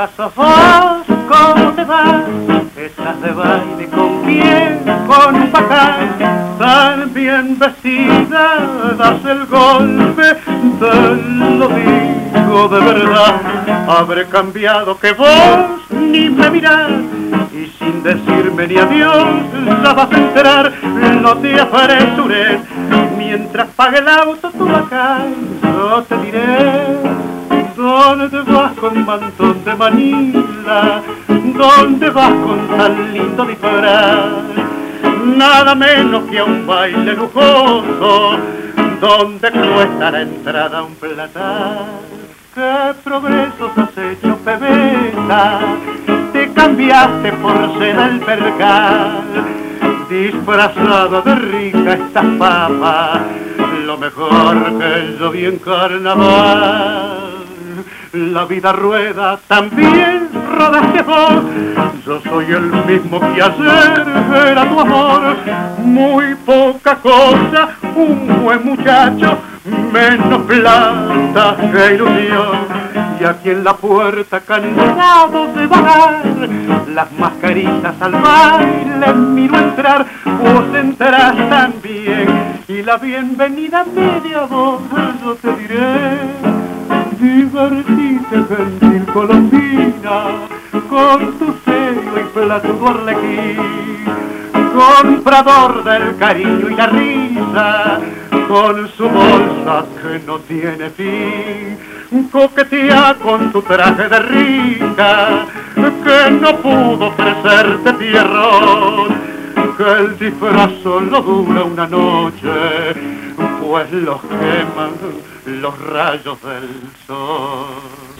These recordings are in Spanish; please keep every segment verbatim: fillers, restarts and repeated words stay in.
bebeta sos vos, ¿cómo te vas? Estás de baile con quién, con un bacán, tan bien vestida, das el golpe, te lo digo de verdad. Habré cambiado que vos ni me mirás, y sin decirme ni adiós, ya vas a enterar, no te apresures, mientras pague el auto tu bacán, yo te diré. ¿Dónde vas con mantón de Manila? ¿Dónde vas con tan lindo disfraz? Nada menos que a un baile lujoso, donde cuesta la entrada un platal. ¿Qué progresos has hecho, pebeta? Te cambiaste por seda el percal, disfrazada de rica estas papas, lo mejor que yo vi en carnaval. La vida rueda, también rodaste vos. Yo soy el mismo que ayer era tu amor. Muy poca cosa, un buen muchacho, menos plata que ilusión. Y aquí en la puerta cansado de vagar, las mascaritas al baile miro entrar. Vos entrarás también y la bienvenida media voz yo te diré. Divertite, gentil colombina, con tu serio y platudo arlequín, comprador del cariño y la risa, con su bolsa que no tiene fin, coquetea con tu traje de rica, que no pudo ofrecerte tierrón, que el disfraz solo dura una noche, pues los queman los rayos del sol.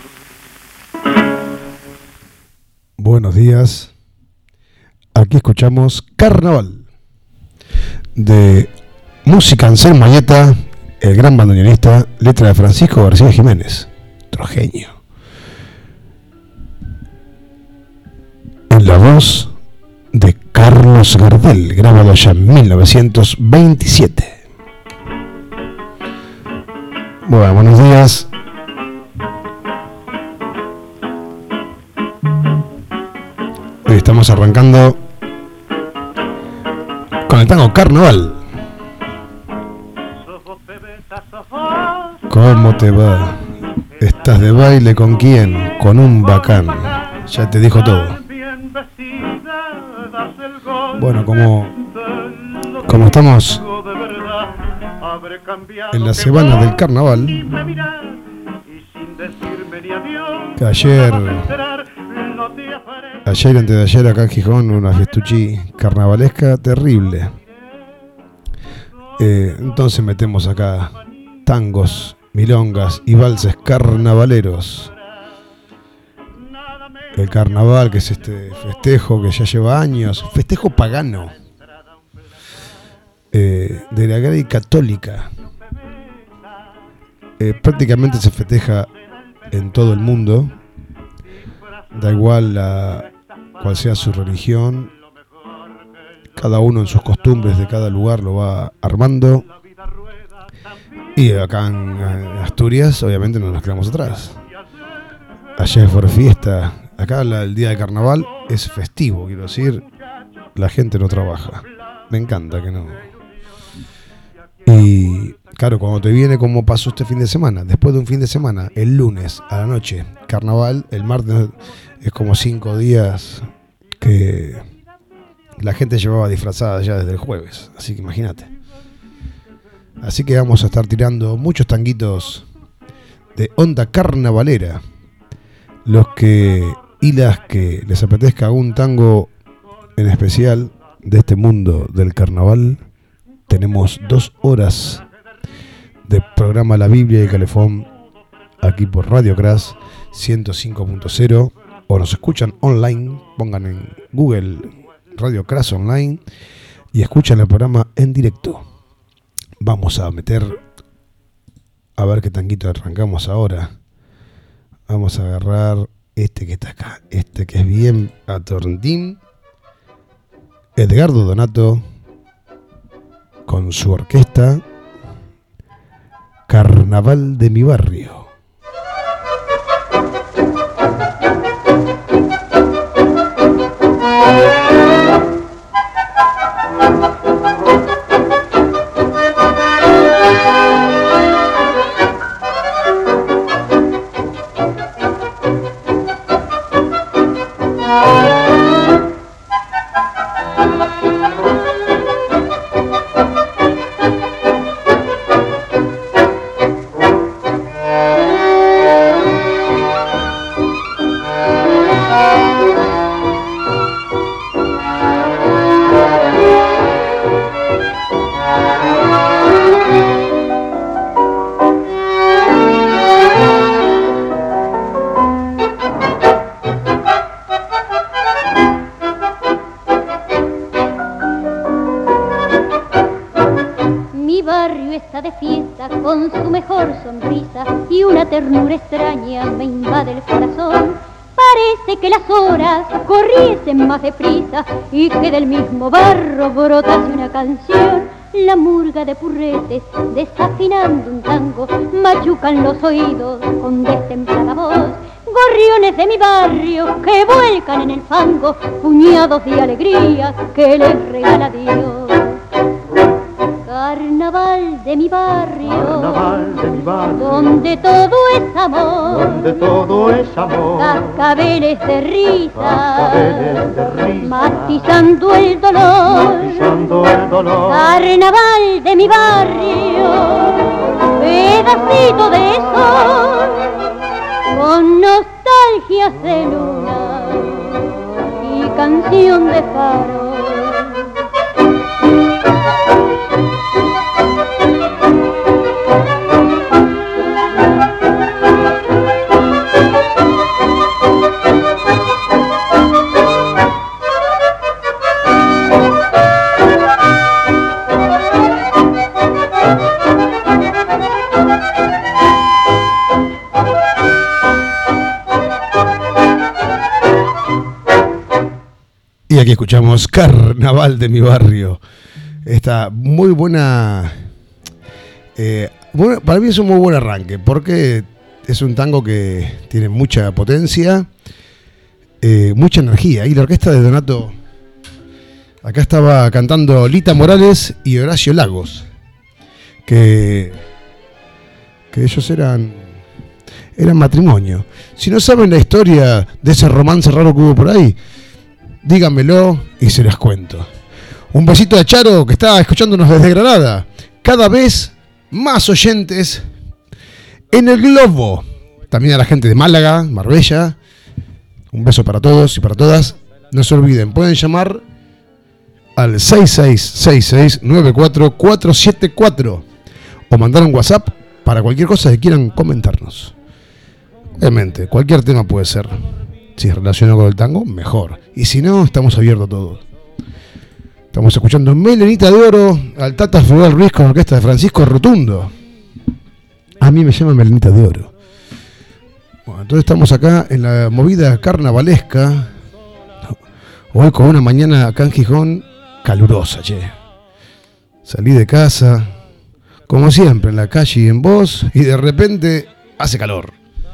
Buenos días. Aquí escuchamos Carnaval de música Anselmo Ayeta, el gran bandoneonista, letra de Francisco García Jiménez, otro genio. En la voz de Carlos Gardel, grabado ya en mil novecientos veintisiete. Bueno, buenos días. Hoy estamos arrancando con el tango Carnaval. ¿Cómo te va? ¿Estás de baile con quién? Con un bacán. Ya te dijo todo. Bueno, como, como estamos en la semana del carnaval, que ayer, ayer antes de ayer acá en Gijón, una fiestuchi carnavalesca terrible. Eh, entonces metemos acá tangos, milongas y valses carnavaleros. El carnaval, que es este festejo que ya lleva años, festejo pagano, eh, de la Grey Católica. Eh, prácticamente se festeja en todo el mundo, da igual la, cual sea su religión, cada uno en sus costumbres de cada lugar lo va armando, y acá en Asturias obviamente no nos quedamos atrás. Ayer fue fiesta, acá la, el día de carnaval es festivo, quiero decir, la gente no trabaja, me encanta que no. Y claro, cuando te viene como pasó este fin de semana, después de un fin de semana, el lunes a la noche, carnaval, el martes es como cinco días que la gente llevaba disfrazada ya desde el jueves, así que imagínate. Así que vamos a estar tirando muchos tanguitos de onda carnavalera. Los que y las que les apetezca un tango en especial de este mundo del carnaval, tenemos dos horas de programa La Biblia y el Calefón aquí por Radio Crash ciento cinco punto cero, o nos escuchan online, pongan en Google Radio Crash Online y escuchan el programa en directo. Vamos a meter, a ver qué tanguito arrancamos ahora. Vamos a agarrar este que está acá, este que es bien atorntín, Edgardo Donato con su orquesta, Carnaval de mi barrio. risa, con su mejor sonrisa y una ternura extraña me invade el corazón. Parece que las horas corriesen más deprisa y que del mismo barro brotase una canción. La murga de purretes, desafinando un tango, machucan los oídos con destemplada voz. Gorriones de mi barrio que vuelcan en el fango, puñados de alegría que les regala Dios. Carnaval de mi barrio, Carnaval de mi barrio, donde todo es amor, donde todo es amor, cascabeles de risa, cascabeles de risa, matizando el dolor, matizando el dolor. Carnaval de mi barrio, pedacito de sol, con nostalgias de luna y canción de farol. Y aquí escuchamos Carnaval de mi barrio. Esta muy buena, eh, bueno, para mí es un muy buen arranque, porque es un tango que tiene mucha potencia, eh, mucha energía. Y la orquesta de Donato, acá estaba cantando Lita Morales y Horacio Lagos, que, que ellos eran, eran matrimonio. Si no saben la historia de ese romance raro que hubo por ahí, díganmelo y se las cuento. Un besito a Charo, que está escuchándonos desde Granada. Cada vez más oyentes en el globo. También a la gente de Málaga, Marbella. Un beso para todos y para todas. No se olviden, pueden llamar al seis seis seis seis nueve cuatro cuatro siete cuatro o mandar un WhatsApp para cualquier cosa que quieran comentarnos. Obviamente, cualquier tema puede ser. Si es relacionado con el tango, mejor. Y si no, estamos abiertos a todo. Estamos escuchando Melenita de Oro al Tata Federal Ruiz con la orquesta de Francisco Rotundo. A mí me llama Melenita de Oro. Bueno, entonces estamos acá en la movida carnavalesca. Hoy con una mañana acá en Gijón calurosa, che. Salí de casa, como siempre, en la calle y en voz, y de repente hace calor.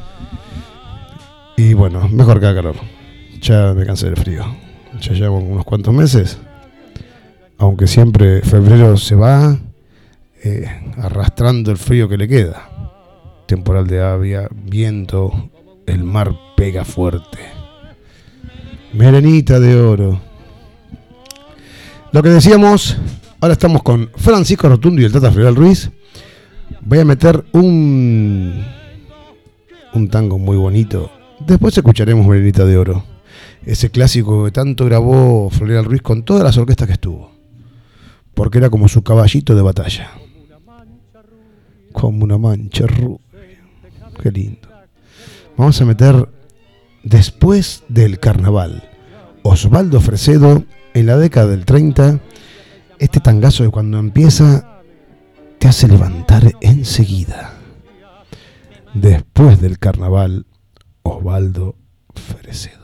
Y bueno, mejor que haga calor. Ya me cansé del frío. Ya llevo unos cuantos meses. Aunque siempre febrero se va eh, arrastrando el frío que le queda. Temporal de avia, viento, el mar pega fuerte. Melenita de Oro. Lo que decíamos, ahora estamos con Francisco Rotundo y el Tata Federal Ruiz. Voy a meter un, un tango muy bonito. Después escucharemos Melenita de Oro, ese clásico que tanto grabó Federal Ruiz con todas las orquestas que estuvo, porque era como su caballito de batalla. Como una mancha rubia. Qué lindo. Vamos a meter Después del Carnaval, Osvaldo Fresedo, en la década del treinta, este tangazo de cuando empieza te hace levantar enseguida. Después del Carnaval, Osvaldo Fresedo.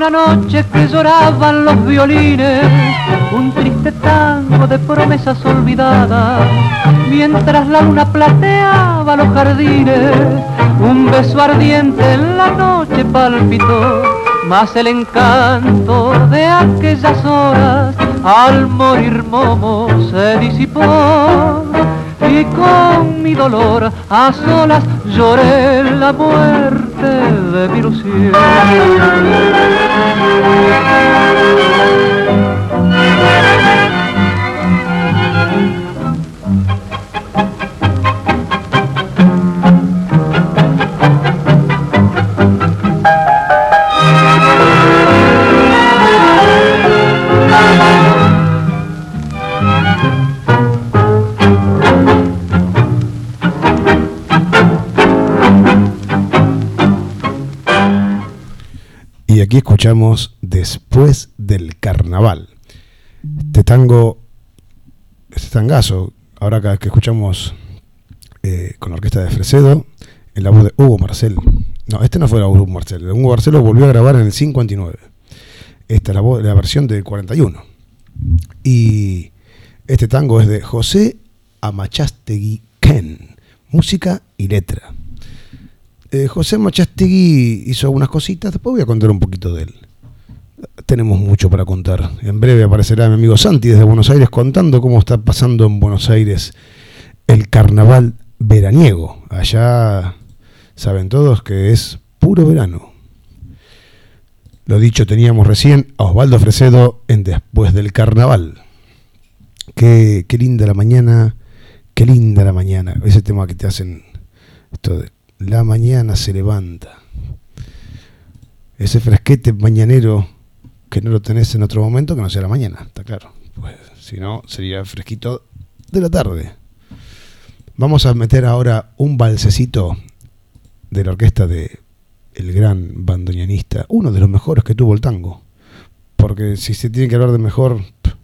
la noche que lloraban los violines, un triste tango de promesas olvidadas, mientras la luna plateaba los jardines, un beso ardiente en la noche palpitó, mas el encanto de aquellas horas al morir Momo se disipó. Y con mi dolor a solas lloré la muerte de mi ilusión. Y aquí escuchamos Después del Carnaval. Este tango, este tangazo, ahora cada vez que escuchamos eh, con la orquesta de Fresedo, en la voz de Hugo Marcel. No, este no fue la voz de Hugo Marcel. Hugo Marcel lo volvió a grabar en el cincuenta y nueve. Esta es la, voz, la versión del cuarenta y uno. Y este tango es de José Amachastegui Ken, música y letra. Eh, José Amachastegui hizo algunas cositas, después voy a contar un poquito de él. Tenemos mucho para contar. En breve aparecerá mi amigo Santi desde Buenos Aires contando cómo está pasando en Buenos Aires el carnaval veraniego. Allá saben todos que es puro verano. Lo dicho, teníamos recién a Osvaldo Fresedo en Después del Carnaval. Qué, qué linda la mañana, qué linda la mañana. Ese tema que te hacen esto de la mañana se levanta. Ese fresquete mañanero que no lo tenés en otro momento que no sea la mañana, está claro. Pues si no, sería fresquito de la tarde. Vamos a meter ahora un balsecito de la orquesta de el gran bandoneonista, uno de los mejores que tuvo el tango. Porque si se tiene que hablar de mejor,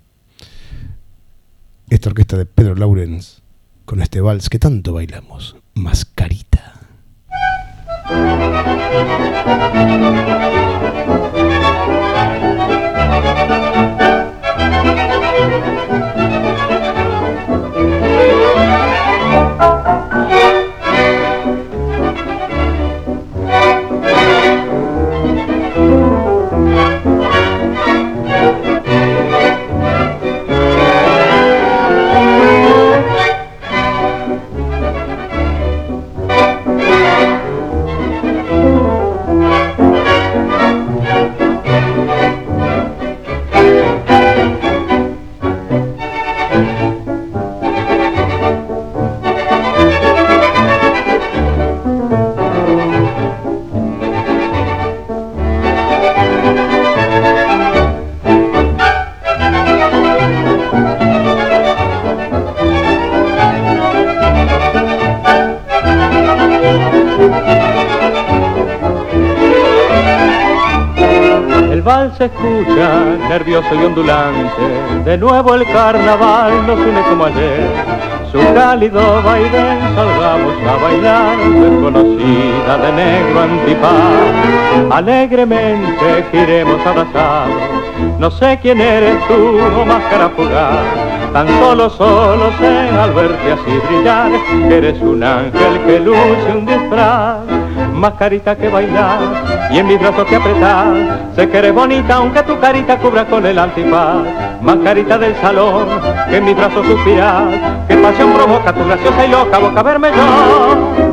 esta orquesta de Pedro Laurens con este vals que tanto bailamos, Mascarita. Se escucha nervioso y ondulante, de nuevo el carnaval nos une como ayer. Su cálido vaivén salgamos a bailar, desconocida de negro antifaz. Alegremente giremos abrazados, no sé quién eres tú o máscara fugaz. Tan solo, solo sé al verte así brillar, que eres un ángel que luce un disfraz. Mascarita que bailar y en mis brazos que apretar, sé que eres bonita aunque tu carita cubra con el antifaz. Mascarita del salón que en mis brazos suspirar, qué pasión provoca tu graciosa y loca boca verme yo.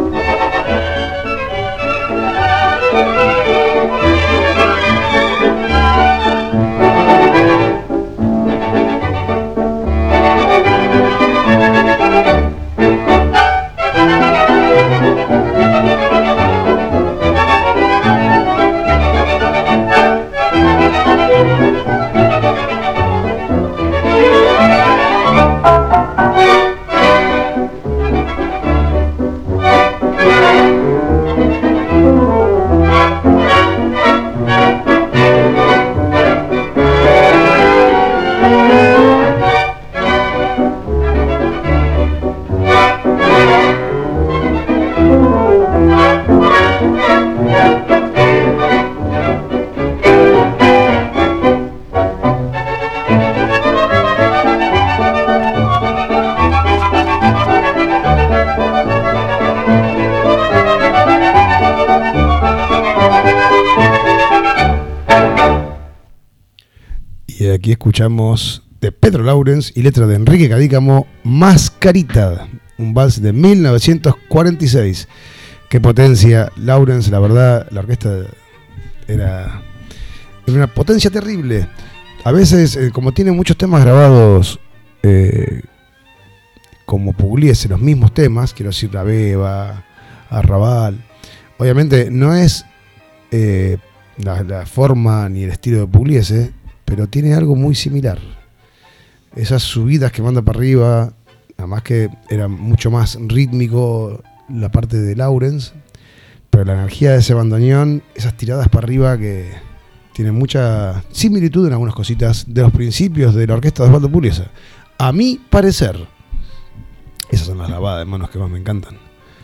aquí escuchamos de Pedro Laurens y letra de Enrique Cadícamo, Mascarita, un vals de mil novecientos cuarenta y seis. Qué potencia, Laurens, la verdad, la orquesta era, era una potencia terrible. A veces, eh, como tiene muchos temas grabados, eh, como Pugliese, los mismos temas, quiero decir, La Beba, Arrabal, obviamente no es eh, la, la forma ni el estilo de Pugliese, pero tiene algo muy similar. Esas subidas que manda para arriba, nada más que era mucho más rítmico la parte de Laurens, pero la energía de ese bandoneón, esas tiradas para arriba que tienen mucha similitud en algunas cositas de los principios de la orquesta de Osvaldo Pugliese. A mi parecer, esas son las lavadas de manos que más me encantan.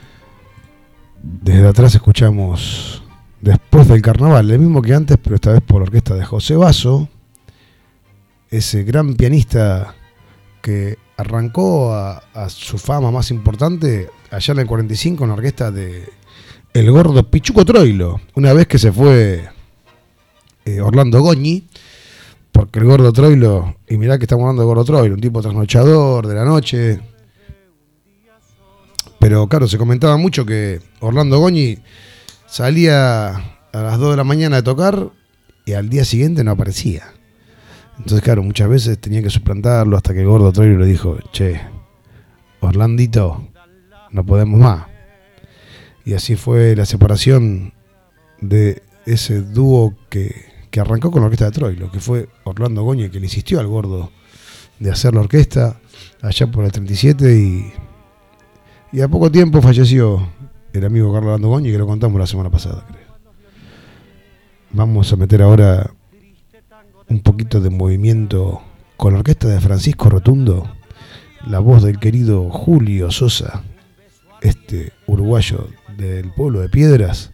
Desde atrás escuchamos Después del Carnaval, el mismo que antes, pero esta vez por la orquesta de José Basso, ese gran pianista que arrancó a, a su fama más importante allá en el cuarenta y cinco en la orquesta de el gordo Pichuco Troilo, una vez que se fue eh, Orlando Goñi, porque el gordo Troilo, y mirá que estamos hablando de gordo Troilo, un tipo trasnochador de la noche, pero claro, se comentaba mucho que Orlando Goñi salía a las dos de la mañana de tocar y al día siguiente no aparecía. Entonces, claro, muchas veces tenía que suplantarlo hasta que el gordo Troilo le dijo, che, Orlandito, no podemos más. Y así fue la separación de ese dúo que, que arrancó con la orquesta de Troilo, que fue Orlando Goñi, que le insistió al gordo de hacer la orquesta allá por el treinta y siete, y, y a poco tiempo falleció el amigo Carlos Orlando Goñi, que lo contamos la semana pasada, creo. Vamos a meter ahora un poquito de movimiento con la orquesta de Francisco Rotundo, la voz del querido Julio Sosa, este uruguayo del pueblo de Piedras,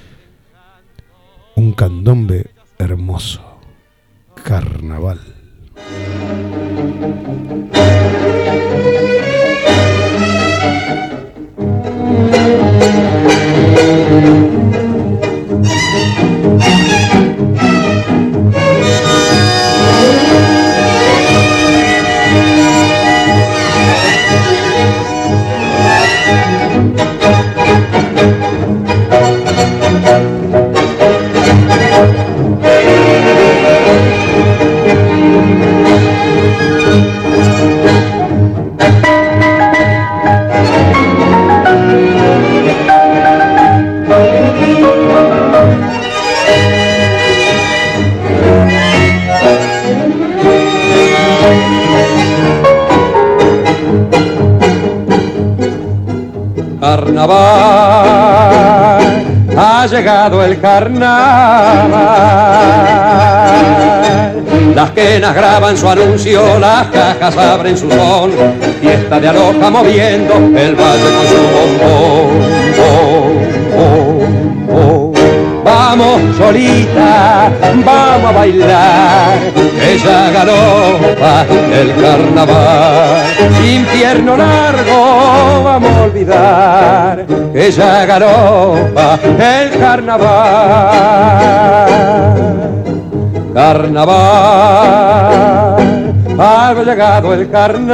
un candombe hermoso, Carnaval. Carnaval, ha llegado el carnaval. Las quenas graban su anuncio, las cajas abren su son. Fiesta de Aloja moviendo el valle con su bombón. Oh, oh, oh. Vamos, Solita, vamos a bailar, ella galopa el carnaval. Infierno largo, vamos a olvidar, ella galopa el carnaval. Carnaval, ha llegado el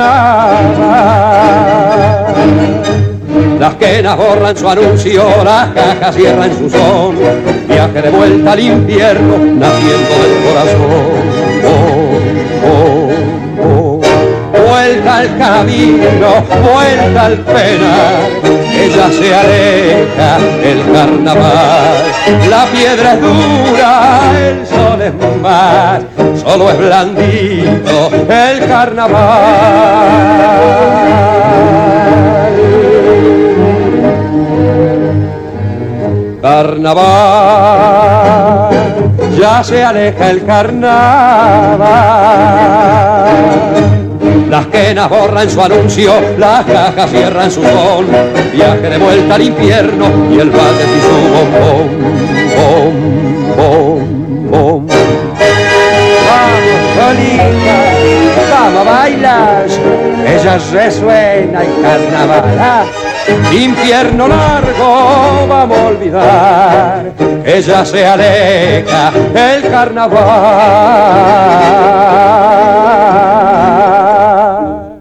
carnaval. Las quenas borran su anuncio, las cajas cierran su son. Viaje de vuelta al infierno, naciendo del corazón. Oh, oh, oh. Vuelta al camino, vuelta al penar. Ella se aleja, el carnaval. La piedra es dura, el sol es más, solo es blandito el carnaval. Carnaval, ya se aleja el carnaval. Las quenas borran su anuncio, las cajas cierran su son. Viaje de vuelta al infierno y el valle y su bombón, bom, bom, bom. Vamos, Solita, vamos a bailar, ella resuena en carnaval. ¿Ah? Infierno largo vamos a olvidar, que ya se aleja el carnaval.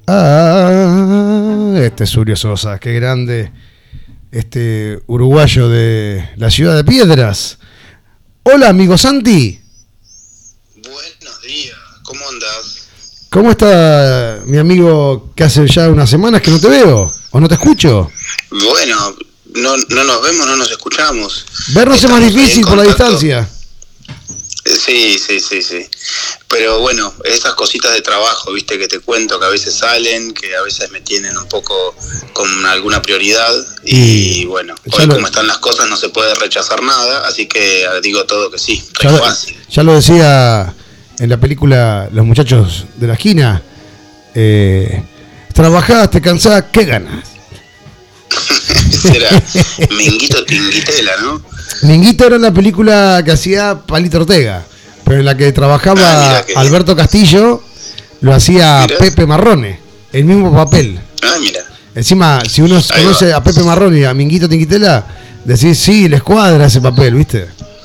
Ah, este es Julio Sosa, qué grande, este uruguayo de la ciudad de Piedras. Hola, amigo Santi. Buenos días, ¿cómo andás? ¿Cómo está mi amigo que hace ya unas semanas que no te veo o no te escucho? Bueno, no, no nos vemos, no nos escuchamos. Vernos es más difícil por la distancia. Sí, sí, sí, sí. Pero bueno, esas cositas de trabajo, viste, que te cuento, que a veces salen, que a veces me tienen un poco con alguna prioridad. Y, y bueno, hoy lo, como están las cosas no se puede rechazar nada, así que digo todo que sí, ya, fácil. Ya lo decía en la película Los Muchachos de la Esquina, eh, trabajás, te cansás, ¿qué ganas? Era Minguito Tinguitela, ¿no? Minguito era la película que hacía Palito Ortega, pero en la que trabajaba ah, Alberto Castillo, lo hacía mira. Pepe Marrone, el mismo papel. Ah, mira. Encima, si uno Ahí conoce va. a Pepe Marrone y a Minguito Tinguitela, decís, sí, les cuadra ese papel, ¿viste?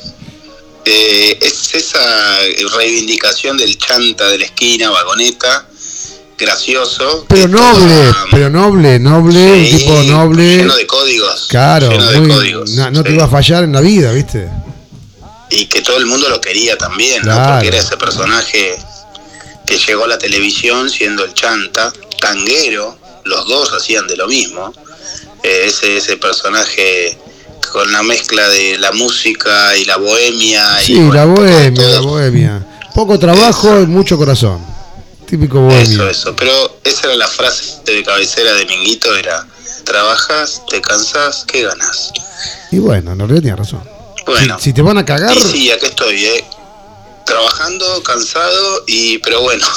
Eh, es esa reivindicación del chanta de la esquina, vagoneta, gracioso. Pero noble, toda, pero noble, noble, sí, un tipo noble. Lleno de códigos. Claro, lleno de muy, códigos. No, no sí. te iba a fallar en la vida, ¿viste? Y que todo el mundo lo quería también, claro. ¿no? Porque era ese personaje que llegó a la televisión siendo el chanta, tanguero, los dos hacían de lo mismo. Eh, ese, ese personaje con la mezcla de la música y la bohemia. Sí, y, bueno, la bohemia, la bohemia. Poco trabajo eso. Y mucho corazón. Típico bohemio. Eso, eso. Pero esa era la frase de cabecera de Minguito, era, trabajas, te cansás, ¿qué ganas? Y bueno, en realidad tenía razón. Bueno. Si, si te van a cagar... Y sí, acá estoy, ¿eh? Trabajando, cansado, y pero bueno.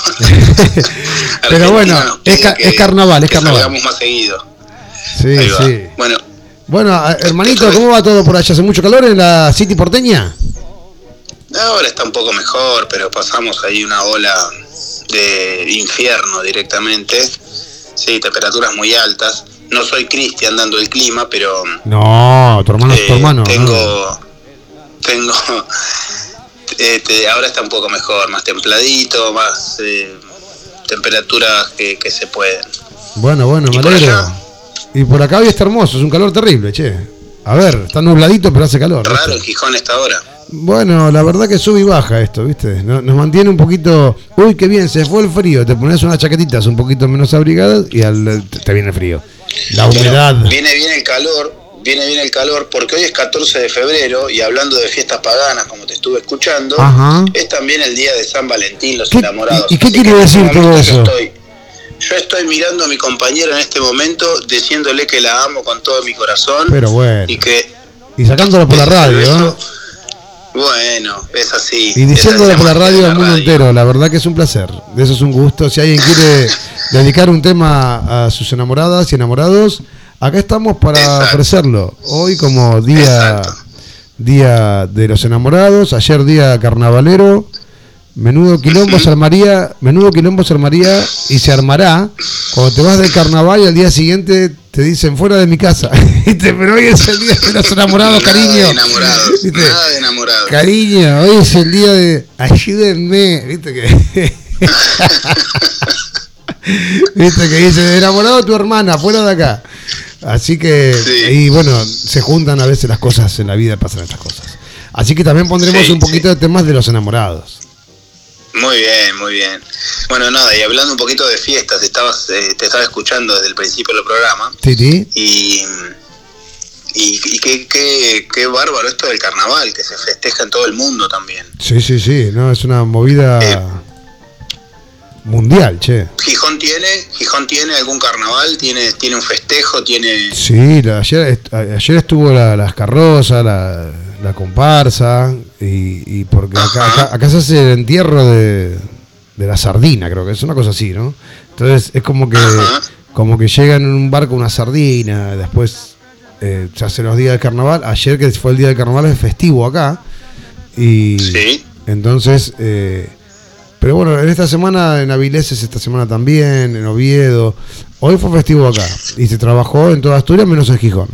Pero bueno, es, ca- es carnaval, es carnaval. Salgamos más seguido. Sí, sí. Bueno. Bueno, hermanito, ¿cómo va todo por allá? ¿Hace mucho calor en la City porteña? Ahora está un poco mejor, pero pasamos ahí una ola de infierno directamente. Sí, temperaturas muy altas. No soy Cristian dando el clima, pero... No, tu hermano es eh, tu hermano. Tengo... No. Tengo... Este, ahora está un poco mejor, más templadito, más eh, temperaturas que, que se pueden. Bueno, bueno, me alegro. Y por acá hoy está hermoso, es un calor terrible, che. A ver, está nubladito, pero hace calor. Raro en Gijón esta hora. Bueno, la verdad que sube y baja esto, ¿viste? Nos mantiene un poquito... Uy, qué bien, se fue el frío. Te pones unas chaquetitas un poquito menos abrigadas y al, te viene el frío. La humedad. Bueno, viene bien el calor, viene bien el calor, porque hoy es catorce de febrero y hablando de fiestas paganas, como te estuve escuchando, ajá, es también el día de San Valentín, los ¿Qué, enamorados. ¿Y, y qué quiere decir todo eso? Yo estoy, yo estoy mirando a mi compañera en este momento, diciéndole que la amo con todo mi corazón. Pero bueno. Y que... Y sacándolo por la radio, ¿no? Bueno, es así. Y diciéndolo por la radio al mundo entero, la verdad que es un placer. De eso es un gusto. Si alguien quiere dedicar un tema a sus enamoradas y enamorados, acá estamos para Exacto. ofrecerlo. Hoy como día, día de los enamorados, ayer día carnavalero. Menudo quilombo se armaría, menudo quilombo se armaría y se armará cuando te vas del carnaval y al día siguiente te dicen fuera de mi casa. Pero hoy es el día de los enamorados, nada cariño. De enamorados, nada de enamorados. Cariño, hoy es el día de ayúdenme. ¿Viste que? ¿Viste que dice enamorado tu hermana, fuera de acá? Así que, sí. Y bueno, se juntan a veces las cosas en la vida, pasan estas cosas. Así que también pondremos sí, un poquito sí. de temas de los enamorados. Muy bien, muy bien. Bueno, nada, y hablando un poquito de fiestas, estabas, eh, te estaba escuchando desde el principio del programa. Sí, sí. Y, y, y qué, qué, qué bárbaro esto del carnaval, que se festeja en todo el mundo también. Sí, sí, sí, no, es una movida eh, mundial, che. ¿Gijón tiene, Gijón tiene algún carnaval? ¿Tiene, tiene un festejo? ¿Tiene...? Sí, la, ayer, ayer estuvo la, las carrozas, la... la comparsa y, y porque acá, acá, acá se hace el entierro de, de la sardina, creo que es una cosa así, ¿no? Entonces es como que Ajá. como que llegan en un barco una sardina, después eh, se hacen los días de carnaval. Ayer que fue el día de carnaval es festivo acá y ¿sí? Entonces eh, Pero bueno, en esta semana, en Avileses, esta semana también, en Oviedo. Hoy fue festivo acá. Y se trabajó en toda Asturias menos en Gijón.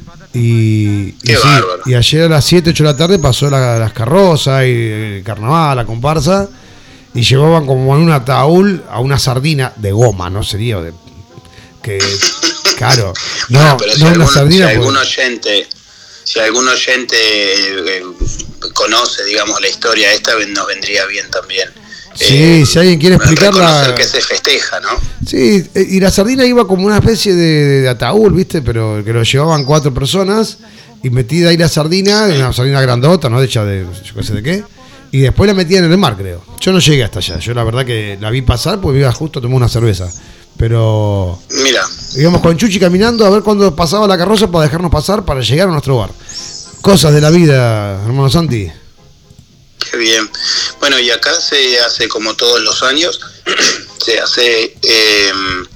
Y, y, sí, y ayer a las siete, ocho de la tarde pasó la, las carrozas y el carnaval, la comparsa. Y llevaban como en un ataúd a una sardina de goma, ¿no? Sería de, que, claro. No, bueno, pero si no algún, una sardina. Si algún pues, oyente, si algún oyente eh, conoce, digamos, la historia esta, nos vendría bien también. Sí, eh, si alguien quiere explicarla. Que se festeja, ¿no? Sí, y la sardina iba como una especie de, de ataúd, ¿viste? Pero que lo llevaban cuatro personas y metida ahí la sardina, una sardina grandota, ¿no? Hecha de yo qué sé de qué. Y después la metían en el mar, creo. Yo no llegué hasta allá. Yo la verdad que la vi pasar porque iba justo a tomar una cerveza. Pero mira, íbamos con Chuchi caminando a ver cuándo pasaba la carroza para dejarnos pasar para llegar a nuestro bar. Cosas de la vida, hermano Santi. Qué bien. Bueno, y acá se hace como todos los años, se hace, eh,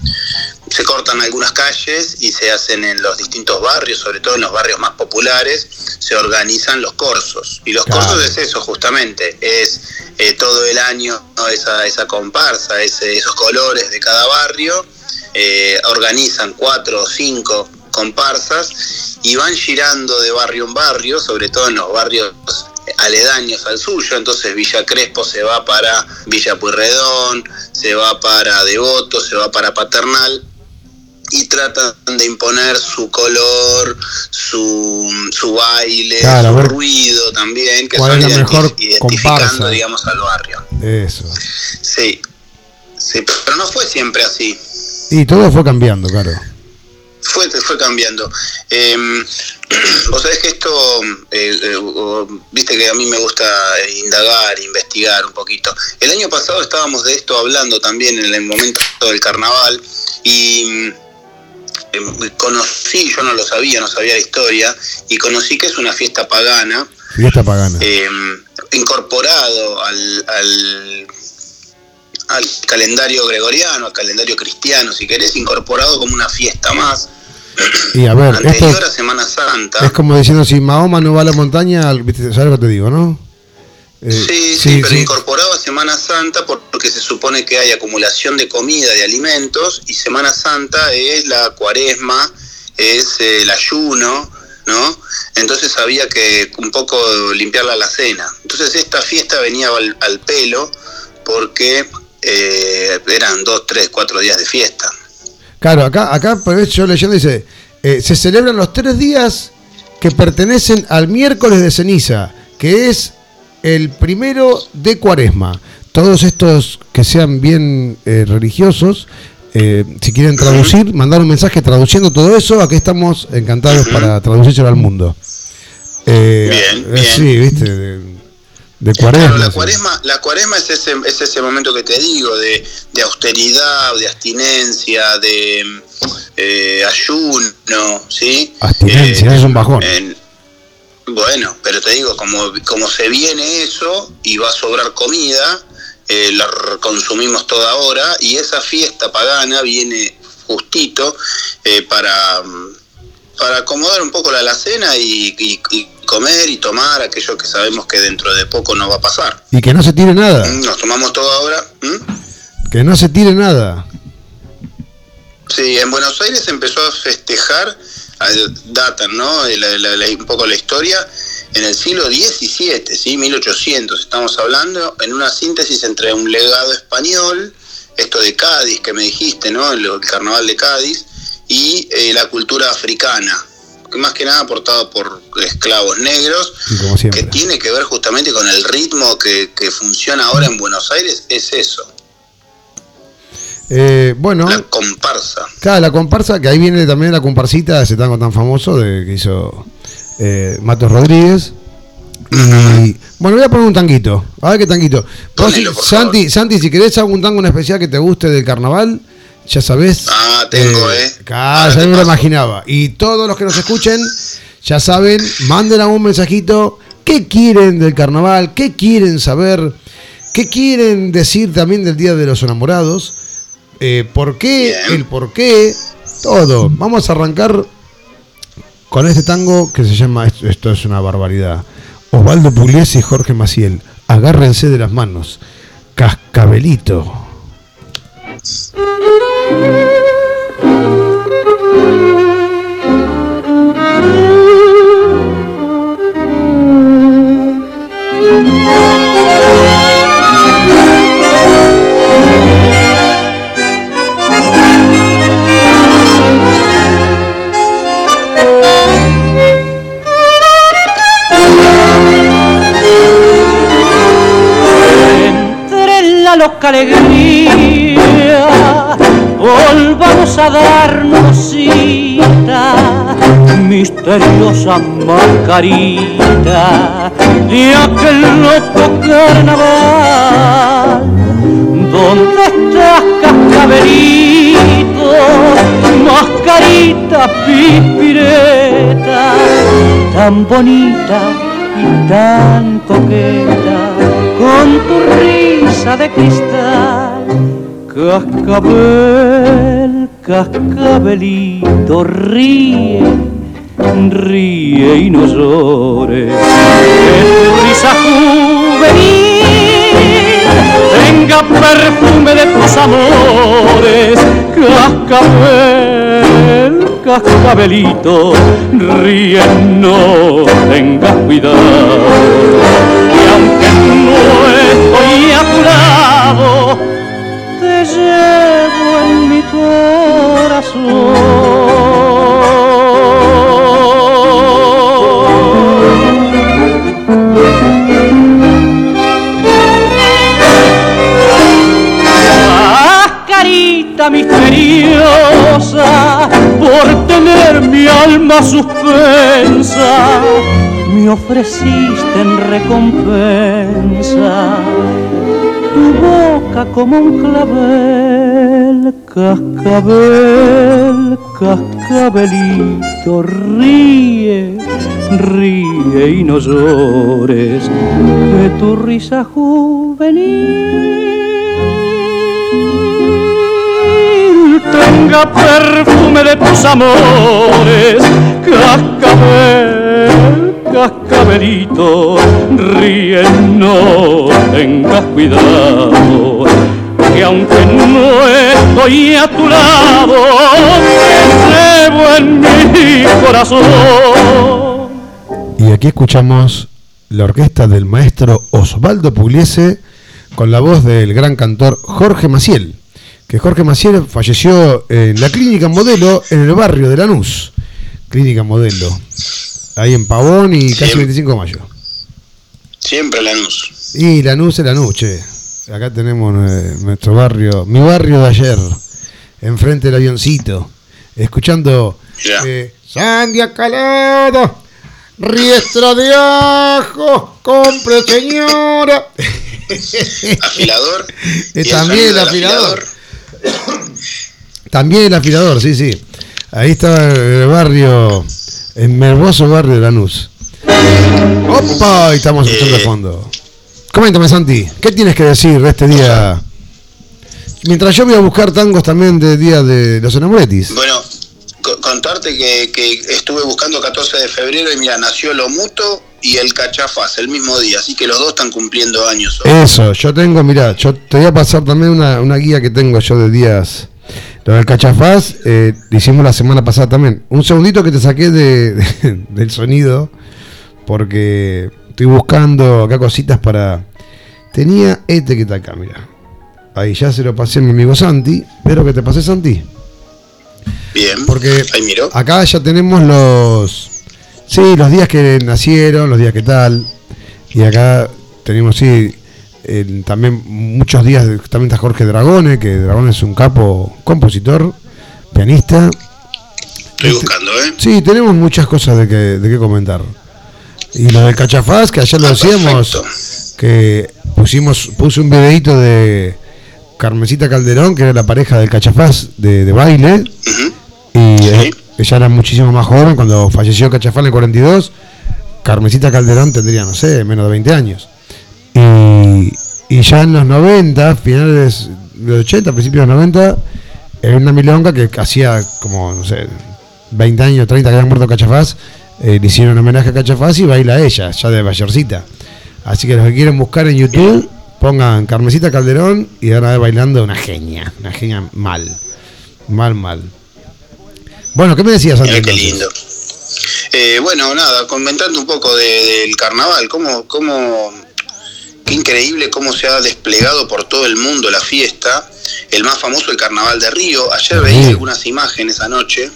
se cortan algunas calles y se hacen en los distintos barrios, sobre todo en los barrios más populares, se organizan los corsos. Y los Claro. corsos es eso justamente, es eh, todo el año, ¿no? esa, esa comparsa, ese, esos colores de cada barrio, eh, organizan cuatro o cinco comparsas y van girando de barrio en barrio, sobre todo en los barrios aledaños al suyo. Entonces Villa Crespo se va para Villa Pueyrredón, se va para Devoto, se va para Paternal y tratan de imponer su color, su, su baile, Claro, su a ver, ruido también, que ¿cuál son es la identi- mejor identificando, comparsa? digamos, al barrio. Eso. Sí, sí, pero no fue siempre así. Y todo fue cambiando, claro. Fue, fue cambiando. Eh, vos sabés que esto, eh, eh, viste que a mí me gusta indagar, investigar un poquito. El año pasado estábamos de esto hablando también en el momento del carnaval y eh, conocí, yo no lo sabía, no sabía la historia, y conocí que es una fiesta pagana. Fiesta pagana. Eh, incorporado al... al al calendario gregoriano, al calendario cristiano, si querés, incorporado como una fiesta más. Y a ver, anterior esto a Semana Santa. es como diciendo, si Mahoma no va a la montaña, ¿viste? ¿Sabes lo que te digo, no? Eh, Sí, sí, pero incorporado a Semana Santa porque se supone que hay acumulación de comida, de alimentos, y Semana Santa es la cuaresma, es eh, el ayuno, ¿no? Entonces había que un poco limpiar la alacena. Entonces esta fiesta venía al, al pelo porque eh, eran dos, tres, cuatro días de fiesta. Claro, acá, acá pues, yo leyendo dice, eh, se celebran los tres días que pertenecen al miércoles de ceniza, que es el primero de cuaresma. Todos estos que sean bien eh, religiosos, eh, si quieren traducir, uh-huh. mandar un mensaje traduciendo todo eso, aquí estamos encantados uh-huh. para traducírselo al mundo. Eh, bien, eh, bien. Sí, viste, de, de cuaresma. Claro, la cuaresma, la cuaresma es ese, es ese momento que te digo, de, de austeridad, de abstinencia, de eh, ayuno, ¿sí? Abstinencia, eh, es un bajón. En, bueno, pero te digo, como, como se viene eso y va a sobrar comida, eh, la consumimos toda hora, y esa fiesta pagana viene justito eh, para, para acomodar un poco la alacena y, y, y comer y tomar aquello que sabemos que dentro de poco no va a pasar. Y que no se tire nada. Nos tomamos todo ahora. ¿Mm? Que no se tire nada. Sí, en Buenos Aires empezó a festejar, datan, ¿no? La, la, la, un poco la historia, en el siglo diecisiete, ¿sí? mil ochocientos estamos hablando, en una síntesis entre un legado español, esto de Cádiz que me dijiste, ¿no? El, el carnaval de Cádiz, y eh, la cultura africana, más que nada aportado por esclavos negros, que tiene que ver justamente con el ritmo que, que funciona ahora en Buenos Aires, es eso. Eh, bueno, la comparsa. Claro, la comparsa, que ahí viene también la comparsita de ese tango tan famoso de, que hizo eh, Matos Rodríguez. Y bueno, voy a poner un tanguito. A ver qué tanguito. Ponelo, Vos, Santi, Santi, si querés algún tango en especial que te guste del carnaval, ya sabés. Ah, tengo, eh. eh. Claro, ya me lo imaginaba. Y todos los que nos escuchen, ya saben, manden a un mensajito. ¿Qué quieren del carnaval? ¿Qué quieren saber? ¿Qué quieren decir también del Día de los Enamorados? Eh, ¿Por qué? Bien. El por qué. Todo. Vamos a arrancar con este tango que se llama, esto, esto es una barbaridad. Osvaldo Pugliese y Jorge Maciel, agárrense de las manos. Cascabelito. Loca alegría, volvamos a darnos cita, misteriosa mascarita de aquel loco carnaval. ¿Dónde estás, cascabelito? Mascarita pispireta, tan bonita y tan coqueta, con tu risa de cristal. Cascabel, cascabelito, ríe, ríe y no llores, que tu risa juvenil tenga perfume de tus amores. Cascabel, cascabelito, ríe, no tengas cuidado, que aunque no estoy a tu lado, te llevo en mi corazón. Mascarita misteriosa, por tener mi alma suspensa, me ofreciste en recompensa tu boca como un clavel. Cascabel, cascabelito, ríe, ríe y no llores, que tu risa juvenil tenga perfume de tus amores. Cascabel, cascabelito, ríe, no tengas cuidado, que aunque no estoy a tu lado, te llevo en mi corazón. Y aquí escuchamos la orquesta del maestro Osvaldo Pugliese con la voz del gran cantor Jorge Maciel, que Jorge Maciel falleció en la Clínica Modelo en el barrio de Lanús. Clínica Modelo, ahí en Pavón y casi Siempre. veinticinco de mayo. Siempre Lanús. Y Lanús es Lanús, che. Acá tenemos eh, nuestro barrio, mi barrio de ayer, enfrente del avioncito, escuchando eh, Sandia Calado, riestra de ajo, compre señora. Afilador. Eh, y también el afilador. También el afilador, sí, sí. Ahí está el barrio, el hermoso barrio de Lanús. ¡Opa! Ahí estamos escuchando Eh, de fondo. Coméntame, Santi, ¿qué tienes que decir de este día? Mientras yo voy a buscar tangos también de día de los enamoretis. Bueno, co- contarte que, que estuve buscando catorce de febrero y mira, nació Lo Muto y el Cachafaz el mismo día, así que los dos están cumpliendo años hoy. Eso, yo tengo, mirá, yo te voy a pasar también una, una guía que tengo yo de días. Lo del Cachafaz, eh, lo hicimos la semana pasada también. Un segundito que te saqué de, de, del sonido, porque estoy buscando acá cositas para... Tenía este que está acá, mirá. Ahí ya se lo pasé a mi amigo Santi. Espero que te pasé, Santi. Bien, Porque ahí miro. acá ya tenemos los... Sí, los días que nacieron, los días que tal. Y acá tenemos, sí, eh, también muchos días. También está Jorge Dragone, que Dragone es un capo compositor, pianista. Estoy buscando, ¿eh? Sí, tenemos muchas cosas de que, de que comentar. Y lo del Cachafaz, que ayer lo Ah, decíamos, perfecto. que pusimos puse un videito de Carmencita Calderón, que era la pareja del Cachafaz de, de baile. Ujú. Y Sí. eh, ella era muchísimo más joven. Cuando falleció Cachafaz en el cuarenta y dos, Carmencita Calderón tendría, no sé, menos de veinte años. Y, y ya en los noventa, finales de los ochenta, principios de los noventa, era una milonga que hacía como, no sé, veinte años, treinta que había muerto Cachafaz. Eh, le hicieron un homenaje a Cachafaz y baila ella, ya de mayorcita. Así que los que quieren buscar en YouTube, pongan Carmencita Calderón y van a ver bailando una genia, una genia mal, mal, mal. Bueno, ¿qué me decías antes? Qué lindo. Eh, bueno, nada, comentando un poco de, del carnaval, cómo, cómo, qué increíble cómo se ha desplegado por todo el mundo la fiesta. El más famoso, el Carnaval de Río. Ayer veía sí. algunas imágenes anoche.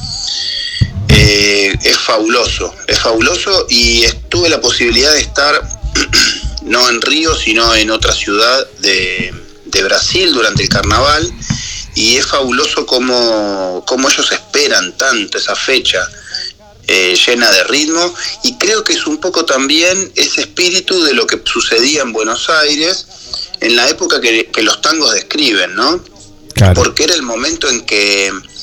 Eh, es fabuloso, es fabuloso y tuve la posibilidad de estar no en Río, sino en otra ciudad de, de Brasil durante el carnaval, y es fabuloso cómo, cómo ellos esperan tanto esa fecha eh, llena de ritmo, y creo que es un poco también ese espíritu de lo que sucedía en Buenos Aires en la época que, que los tangos describen, ¿no? Claro. Porque era el momento en que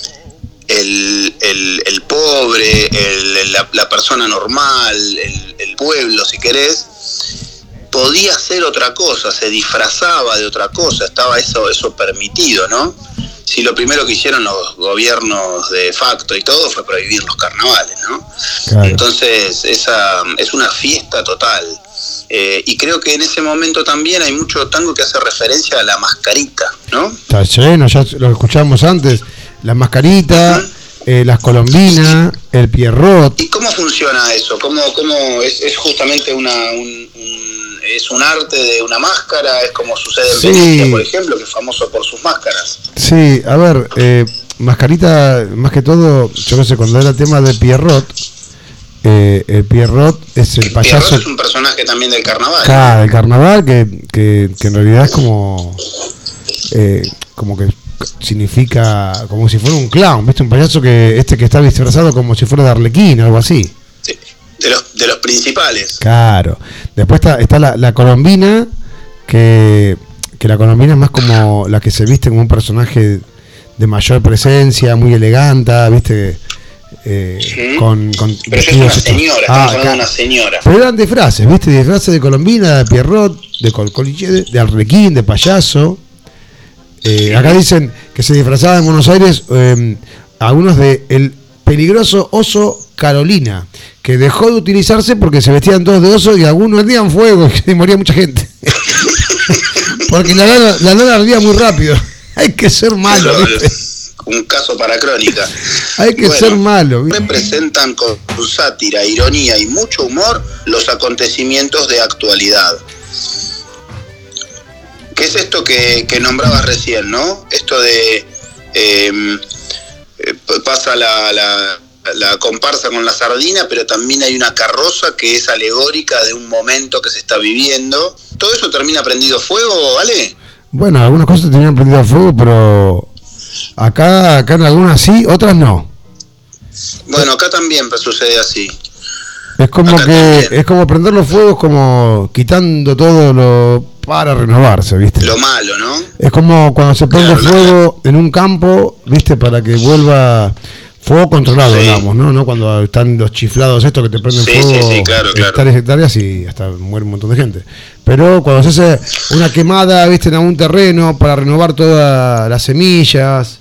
el, el, el pobre, el, la, la persona normal, el, el pueblo, si querés, podía hacer otra cosa, se disfrazaba de otra cosa, estaba eso, eso permitido, ¿no? Si lo primero que hicieron los gobiernos de facto y todo fue prohibir los carnavales, ¿no? Claro. Entonces esa es una fiesta total. Eh, y creo que en ese momento también hay mucho tango que hace referencia a la mascarita, ¿no? Está lleno, ya lo escuchamos antes, la mascarita, uh-huh. eh, las colombinas, el pierrot. ¿Y cómo funciona eso? ¿Cómo, cómo es, es justamente una un, un, es un arte de una máscara? ¿Es como sucede en sí. Venecia, por ejemplo, que es famoso por sus máscaras? Sí, a ver, eh, mascarita, más que todo, yo no sé, cuando era el tema de pierrot, Eh, el Pierrot es el, el payaso. Pierrot es un personaje también del carnaval. Claro, del carnaval que, que, que en realidad es como eh, como que significa como si fuera un clown, ¿viste? Un payaso que este que está disfrazado como si fuera de Arlequín, algo así. Sí, de los de los principales. Claro. Después está está la, la colombina, que que la colombina es más como la que se viste como un personaje de mayor presencia, muy elegante, ¿viste? Eh, ¿Sí? con, con pero es una señora, estamos ah, hablando de una señora. Pero eran disfraces, ¿viste? Disfraces de colombina, de Pierrot, de colcoliche, de, de Arlequín, de payaso. Eh, acá dicen que se disfrazaban en Buenos Aires eh, algunos de el peligroso oso Carolina, que dejó de utilizarse porque se vestían todos de oso y algunos ardían fuego y moría mucha gente. Porque la lana, la lana ardía muy rápido. Hay que ser malo, ¿viste? Un caso para crónica. Hay que bueno, ser malo. ¿Viste? Representan con sátira, ironía y mucho humor los acontecimientos de actualidad. ¿Qué es esto que, que nombrabas recién, no? Esto de eh, pasa la, la, la comparsa con la sardina, pero también hay una carroza que es alegórica de un momento que se está viviendo. ¿Todo eso termina prendido fuego, vale? Bueno, algunas cosas terminan prendido fuego, pero Acá, acá en algunas sí, otras no. Bueno, acá también sucede así. Es como acá que también. Es como prender los fuegos, como quitando todo lo para renovarse, ¿viste? Lo malo, ¿no? Es como cuando se prende claro, fuego en un campo, ¿viste? Para que vuelva fuego controlado, sí. digamos, ¿no? No cuando están los chiflados estos que te prenden sí, fuego sí, sí, claro, claro. hectáreas y hectáreas y hasta muere un montón de gente. Pero cuando se hace una quemada, ¿viste? En algún terreno para renovar todas las semillas.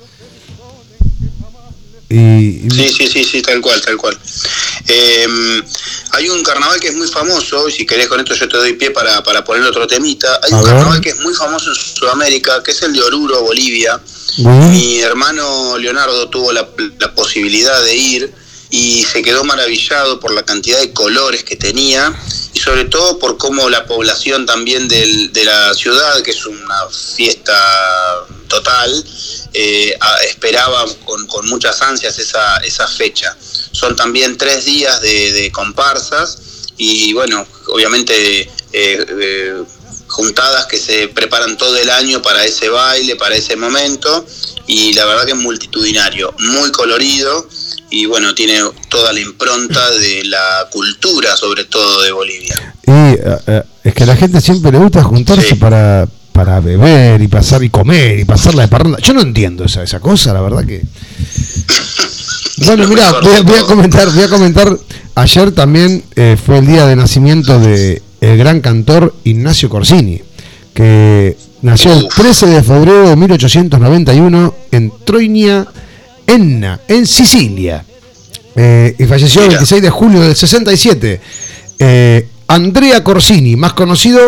Y, y... Sí, sí, sí, sí, tal cual, tal cual. Eh, hay un carnaval que es muy famoso, y si querés con esto yo te doy pie para, para poner otro temita. Hay A un ver. carnaval que es muy famoso en Sudamérica, que es el de Oruro, Bolivia. Uh-huh. Mi hermano Leonardo tuvo la, la posibilidad de ir y se quedó maravillado por la cantidad de colores que tenía y sobre todo por cómo la población también del, de la ciudad, que es una fiesta total, eh, a, esperaba con, con muchas ansias esa, esa fecha. Son también tres días de, de comparsas y bueno, obviamente eh, eh, juntadas que se preparan todo el año para ese baile, para ese momento, y la verdad que es multitudinario, muy colorido y bueno, tiene toda la impronta de la cultura, sobre todo de Bolivia. Y uh, es que a la gente siempre le gusta juntarse sí. para, para beber y pasar y comer y pasarla de parranda. Yo no entiendo esa, esa cosa, la verdad que... Bueno, mirá, voy, voy a comentar, voy a comentar, ayer también eh, fue el día de nacimiento de el gran cantor Ignacio Corsini, que nació el trece de febrero de mil ochocientos noventa y uno en Troinia, Enna, en Sicilia, eh, y falleció el veintiséis de julio del sesenta y siete. Eh, Andrea Corsini, más conocido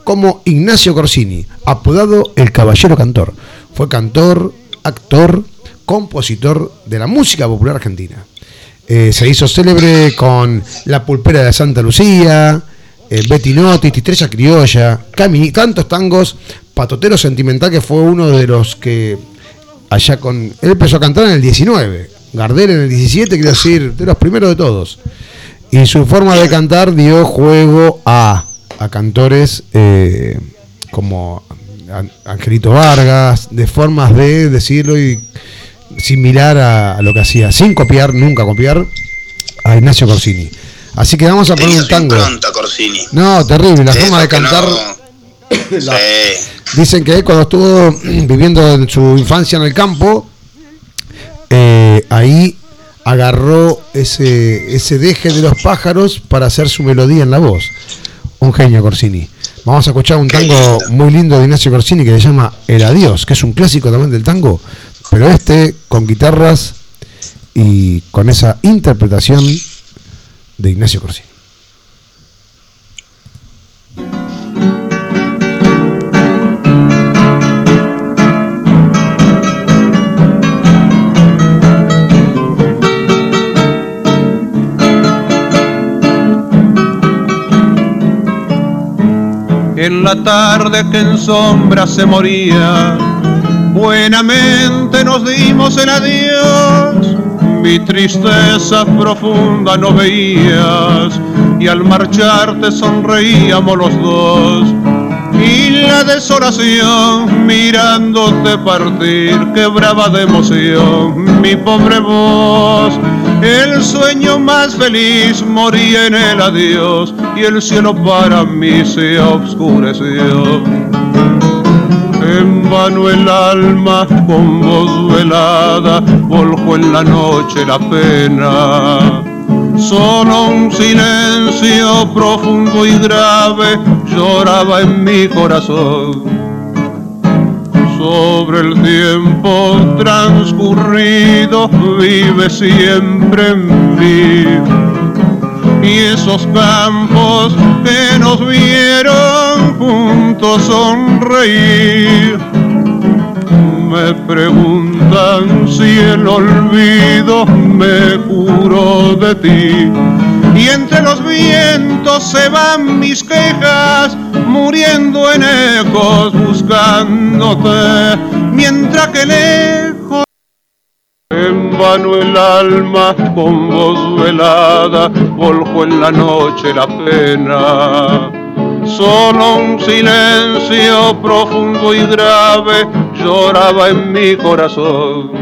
como Ignacio Corsini, apodado el Caballero Cantor. Fue cantor, actor, compositor de la música popular argentina. Eh, se hizo célebre con La Pulpera de Santa Lucía, eh, Betty Notis, Estrella Criolla, Cami, tantos tangos, Patotero Sentimental, que fue uno de los que allá con... Él empezó a cantar en el diecinueve, Gardel en el diecisiete, quiero decir, de los primeros de todos. Y su forma de cantar dio juego a, a cantores eh, como Angelito Vargas, de formas de decirlo y similar a, a lo que hacía, sin copiar, nunca copiar, a Ignacio Corsini. Así que vamos a poner Tenía un tango. impronta, Corsini. No, terrible, la De forma de eso que cantar. no- la- Sí. Dicen que él, cuando estuvo viviendo en su infancia en el campo, eh, ahí agarró ese, ese deje de los pájaros para hacer su melodía en la voz. Un genio, Corsini. Vamos a escuchar un Qué tango lindo. muy lindo de Ignacio Corsini que se llama El Adiós, que es un clásico también del tango, pero este con guitarras y con esa interpretación de Ignacio Corsini. En la tarde que en sombra se moría, buenamente nos dimos el adiós. Mi tristeza profunda no veías, y al marcharte sonreíamos los dos. Y la desolación mirándote partir quebraba de emoción mi pobre voz. El sueño más feliz moría en el adiós, y el cielo para mí se oscureció. En vano el alma con voz velada volcó en la noche la pena. Solo un silencio profundo y grave lloraba en mi corazón. Sobre el tiempo transcurrido vive siempre en mí, y esos campos que nos vieron juntos sonreír me preguntan si el olvido me curó de ti. Y entre los vientos se van mis quejas, muriendo en ecos buscándote, mientras que lejos en vano el alma con voz velada volcó en la noche la pena. Solo un silencio profundo y grave lloraba en mi corazón.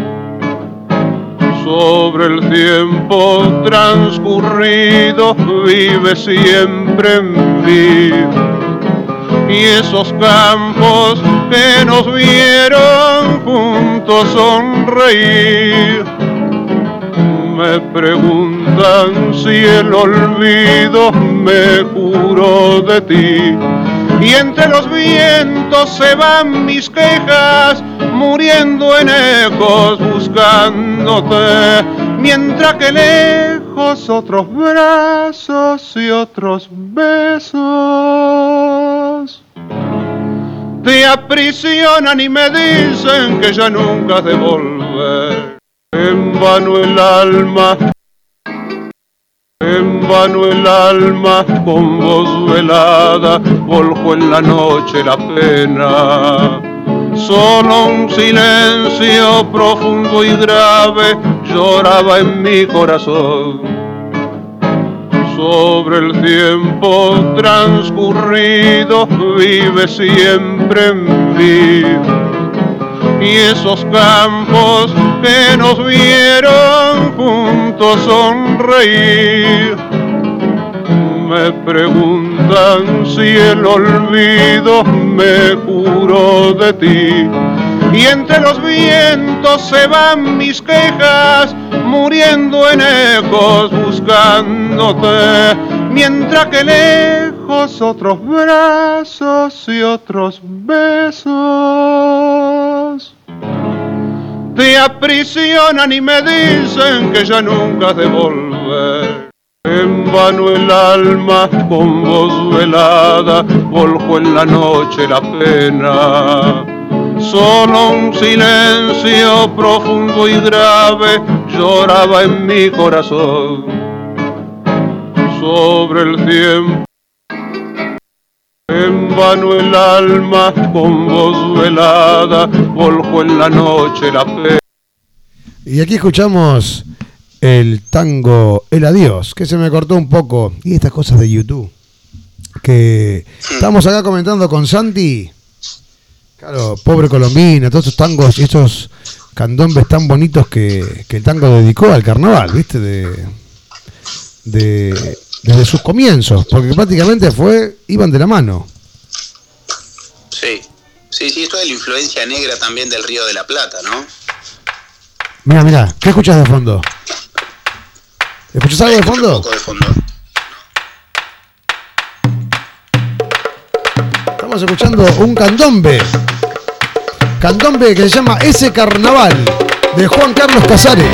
Sobre el tiempo transcurrido vive siempre en mí, y esos campos que nos vieron juntos sonreír me preguntan si el olvido me curó de ti. Y entre los vientos se van mis quejas, muriendo en ecos buscándote, mientras que lejos otros brazos y otros besos te aprisionan y me dicen que ya nunca has de volver. En vano el alma, en vano el alma con voz velada volcó en la noche la pena. Solo un silencio profundo y grave lloraba en mi corazón. Sobre el tiempo transcurrido vive siempre en mí, y esos campos que nos vieron juntos sonreír me preguntan si el olvido me curó de ti. Y entre los vientos se van mis quejas, muriendo en ecos buscándote, mientras que lejos otros brazos y otros besos te aprisionan y me dicen que ya nunca has de volver. En vano el alma con voz velada volcó en la noche la pena. Solo un silencio profundo y grave lloraba en mi corazón. Sobre el tiempo en vano el alma con voz velada volcó en la noche la pena. Y aquí escuchamos el tango El Adiós, que se me cortó un poco. Y estas cosas de YouTube. Que estamos acá comentando con Santi. Claro, Pobre Colombina, todos estos tangos y estos candombes tan bonitos que, que el tango dedicó al carnaval, ¿viste? De, de, desde sus comienzos, porque prácticamente fue, iban de la mano. Sí, sí, sí, esto de la influencia negra también del Río de la Plata, ¿no? Mira, mira, ¿qué escuchas de fondo? ¿Escuchas algo de fondo? Un poco de fondo. Estamos escuchando un candombe. Candombe que se llama Ese Carnaval, de Juan Carlos Casares.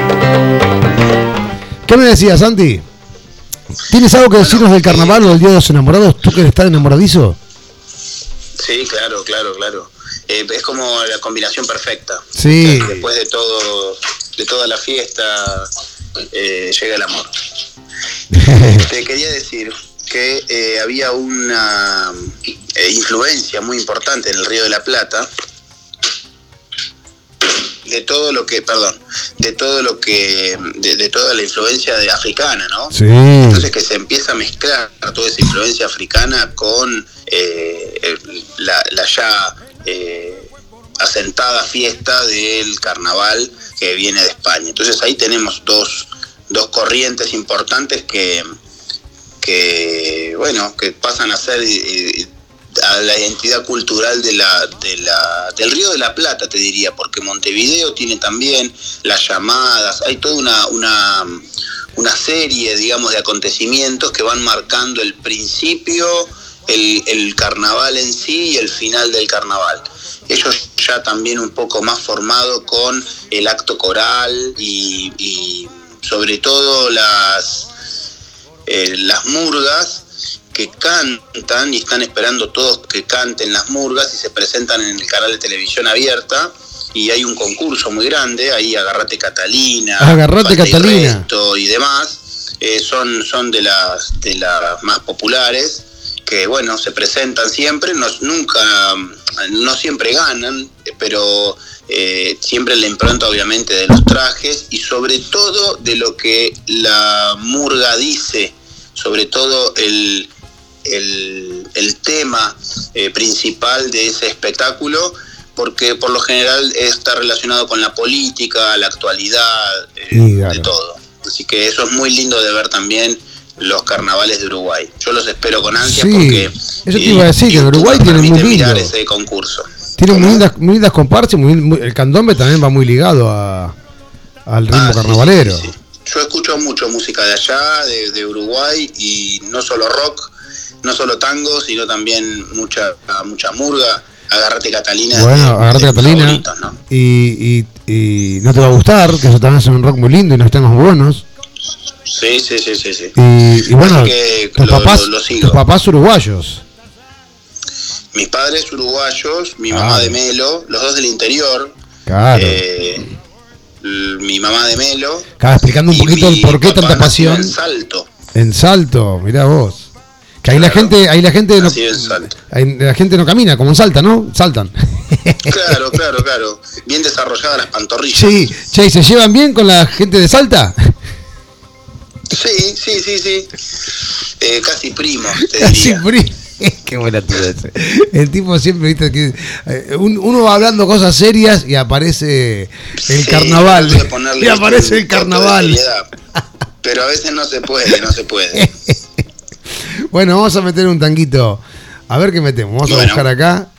¿Qué me decías, Santi? ¿Tienes algo que decirnos del carnaval o del Día de los Enamorados? ¿Tú quieres estar enamoradizo? Sí, claro, claro, claro. Eh, es como la combinación perfecta. Sí. Después de todo, de toda la fiesta, eh, llega el amor. Te quería decir que eh, había una eh, influencia muy importante en el Río de la Plata de todo lo que, perdón, de todo lo que, de, de toda la influencia de africana, ¿no? Sí. Entonces que se empieza a mezclar toda esa influencia africana con eh, el, la, la ya eh, asentada fiesta del carnaval que viene de España. Entonces ahí tenemos dos, dos corrientes importantes que, que bueno, que pasan a ser eh, a la identidad cultural de la, de la, del Río de la Plata, te diría, porque Montevideo tiene también las llamadas, hay toda una, una, una serie, digamos, de acontecimientos que van marcando el principio, el, el carnaval en sí y el final del carnaval. Ellos ya también un poco más formado con el acto coral y, y sobre todo las, eh, las murgas, que cantan y están esperando todos que canten las murgas y se presentan en el canal de televisión abierta y hay un concurso muy grande, ahí Agarrate Catalina, Agarrate Catalina y, y demás, eh, son, son de las de las más populares que bueno, se presentan siempre, no, nunca, no siempre ganan, pero eh, siempre la impronta obviamente de los trajes y sobre todo de lo que la murga dice, sobre todo el El, el tema eh, principal de ese espectáculo, porque por lo general está relacionado con la política, la actualidad, eh, sí, claro, de todo. Así que eso es muy lindo de ver también los carnavales de Uruguay. Yo los espero con ansia, sí, porque eso te iba a decir, que en Uruguay tiene muy lindo ese concurso. Tiene muy lindas, muy lindas comparsas, muy, muy, el candombe también va muy ligado a, al ritmo ah, carnavalero. Sí, sí, sí. Yo escucho mucho música de allá, de, de Uruguay, y no solo rock, no solo tango, sino también mucha mucha murga. Agarrate Catalina. Bueno, de, Agarrate de Catalina. ¿No? Y, y, y no te va a gustar, que eso también es un rock muy lindo y los temas muy buenos. Sí, sí, sí, sí. sí. Y, y bueno, tus, lo, papás, lo, lo tus papás uruguayos. Mis padres uruguayos, mi ah. mamá de Melo, los dos del interior. Claro. Eh, mi mamá de Melo. Acaba explicando un poquito el por qué tanta pasión. En Salto. En Salto, mirá vos. Que ahí claro, la gente, ahí la gente no, ahí la gente no camina como en Salta, ¿no? Saltan. Claro, claro, claro. Bien desarrolladas las pantorrillas. Sí, che, ¿y se llevan bien con la gente de Salta? Sí, sí, sí, sí. Eh, casi primos, te casi diría. Primos. Qué buena tuya ese. El tipo siempre, viste, que eh, uno va hablando cosas serias y aparece el sí, carnaval. Y aparece el carnaval. Pero a veces no se puede, no se puede. Bueno, vamos a meter un tanguito. A ver qué metemos. Vamos bueno. a buscar acá.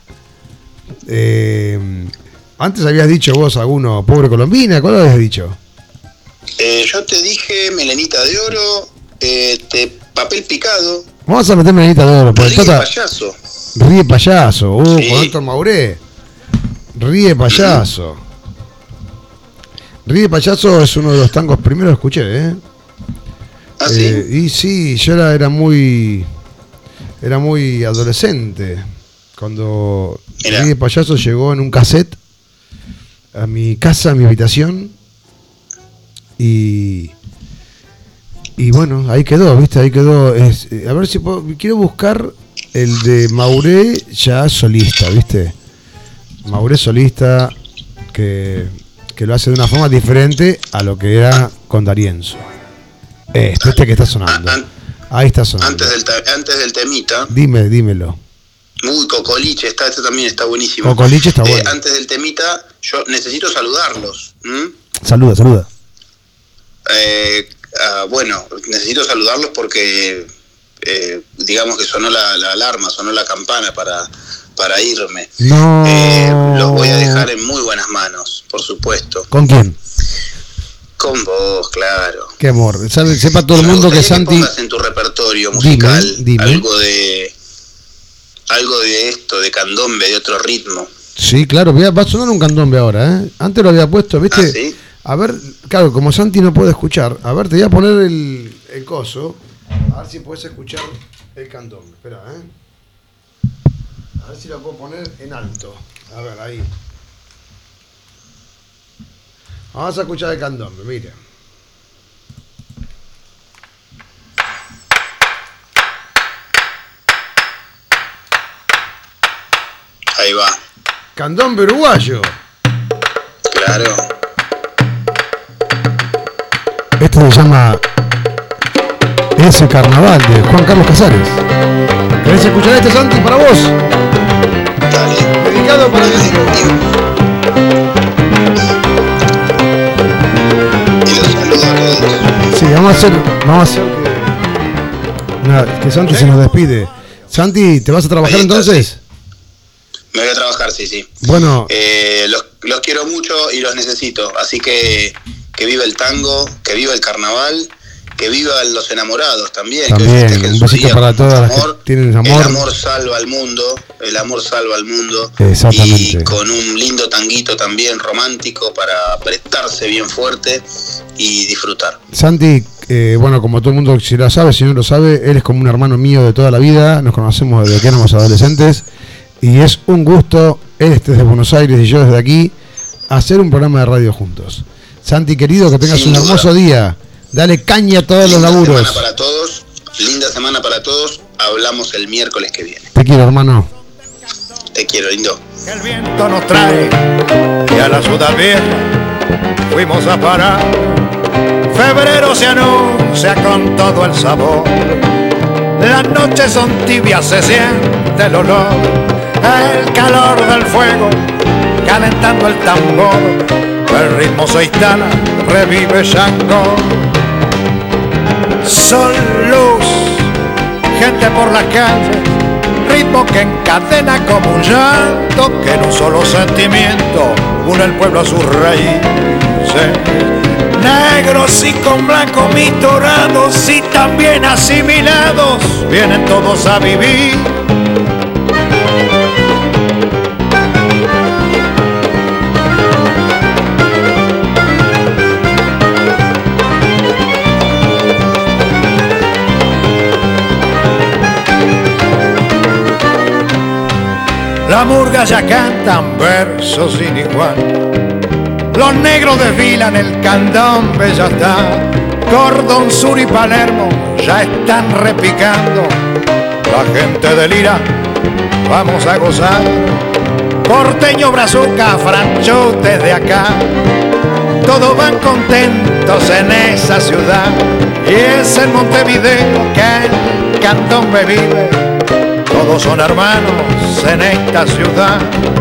Eh, antes habías dicho vos alguno, Pobre Colombina. ¿Cuál habías dicho? Eh, yo te dije Melenita de Oro, eh, te, Papel Picado. Vamos a meter Melenita de Oro. Ríe tota, Payaso. Ríe Payaso. Uh, sí. Con Héctor Mauré. Ríe Payaso. Uh-huh. Ríe Payaso es uno de los tangos primero que escuché, ¿eh? ¿Ah, sí? Eh, y sí, yo era, era muy era muy adolescente cuando Ricky Payaso llegó en un cassette a mi casa, a mi habitación, y y bueno, ahí quedó, viste, ahí quedó. Es, a ver si puedo, quiero buscar el de Mauré ya solista, viste, Mauré solista, que, que lo hace de una forma diferente a lo que era con D'Arienzo. Este, este que está sonando. Ahí está sonando. Antes del, te, antes del temita. Dime, dímelo. Uy, Cocoliche, está, este también está buenísimo. Cocoliche está bueno. Eh, antes del temita, yo necesito saludarlos. ¿Mm? Saluda, saluda. Eh, uh, bueno, necesito saludarlos porque, eh, digamos que sonó la, la alarma, sonó la campana para, para irme. No. Eh, los voy a dejar en muy buenas manos, por supuesto. ¿Con quién? Con vos, claro. Qué amor. Sabe, sepa todo el mundo que Santi. Que pongas en tu repertorio musical dime, dime. algo de algo de esto, de candombe, de otro ritmo. Sí, claro, va a sonar un candombe ahora, ¿eh? Antes lo había puesto, ¿viste? ¿Ah, sí? A ver, claro, como Santi no puede escuchar, a ver, te voy a poner el, el coso, a ver si puedes escuchar el candombe. Espera, ¿eh? A ver si lo puedo poner en alto. A ver, ahí. Vamos a escuchar el candombe, mire. Ahí va. Candombe uruguayo. Claro. Esto se llama Ese Carnaval de Juan Carlos Casares. ¿Querés escuchar este, Santi, para vos? Dale. Dedicado para el amigo. Y los saludo a todos. Sí, vamos a hacer, vamos a hacer que, nada, que Santi se nos despide. Santi, ¿te vas a trabajar Ahí está, entonces? Sí. Me voy a trabajar, sí, sí. Bueno. Eh, los, los quiero mucho y los necesito. Así que que viva el tango, que viva el carnaval, que vivan los enamorados también. También, que un besito para todas las que tienen amor. El amor salva al mundo, el amor salva al mundo. Exactamente. Y con un lindo tanguito también romántico para apretarse bien fuerte y disfrutar. Santi, eh, bueno, como todo el mundo si lo sabe, si no lo sabe, él es como un hermano mío de toda la vida, nos conocemos desde que éramos adolescentes. Y es un gusto, él desde Buenos Aires y yo desde aquí, hacer un programa de radio juntos. Santi, querido, que tengas Sin un duda. hermoso día. Dale caña a todos linda los laburos. Linda semana para todos, linda semana para todos. Hablamos el miércoles que viene. Te quiero, hermano. Te quiero, lindo. El viento nos trae y a la ciudad vieja fuimos a parar. Febrero se anuncia con todo el sabor. Las noches son tibias, se siente el olor. El calor del fuego calentando el tambor, el ritmo se instala, revive Shango. Sol, luz, gente por las calles, ritmo que encadena como un llanto, que en un solo sentimiento une el pueblo a sus raíces. Negros y con blanco mitorados y también asimilados, vienen todos a vivir. La murga ya cantan versos sin igual. Los negros desfilan, el candombe ya está. Cordón Sur y Palermo ya están repicando. La gente delira, vamos a gozar. Porteño, brazuca, franchute de acá. Todos van contentos en esa ciudad. Y es en Montevideo que el candombe vive. Todos son hermanos en esta ciudad.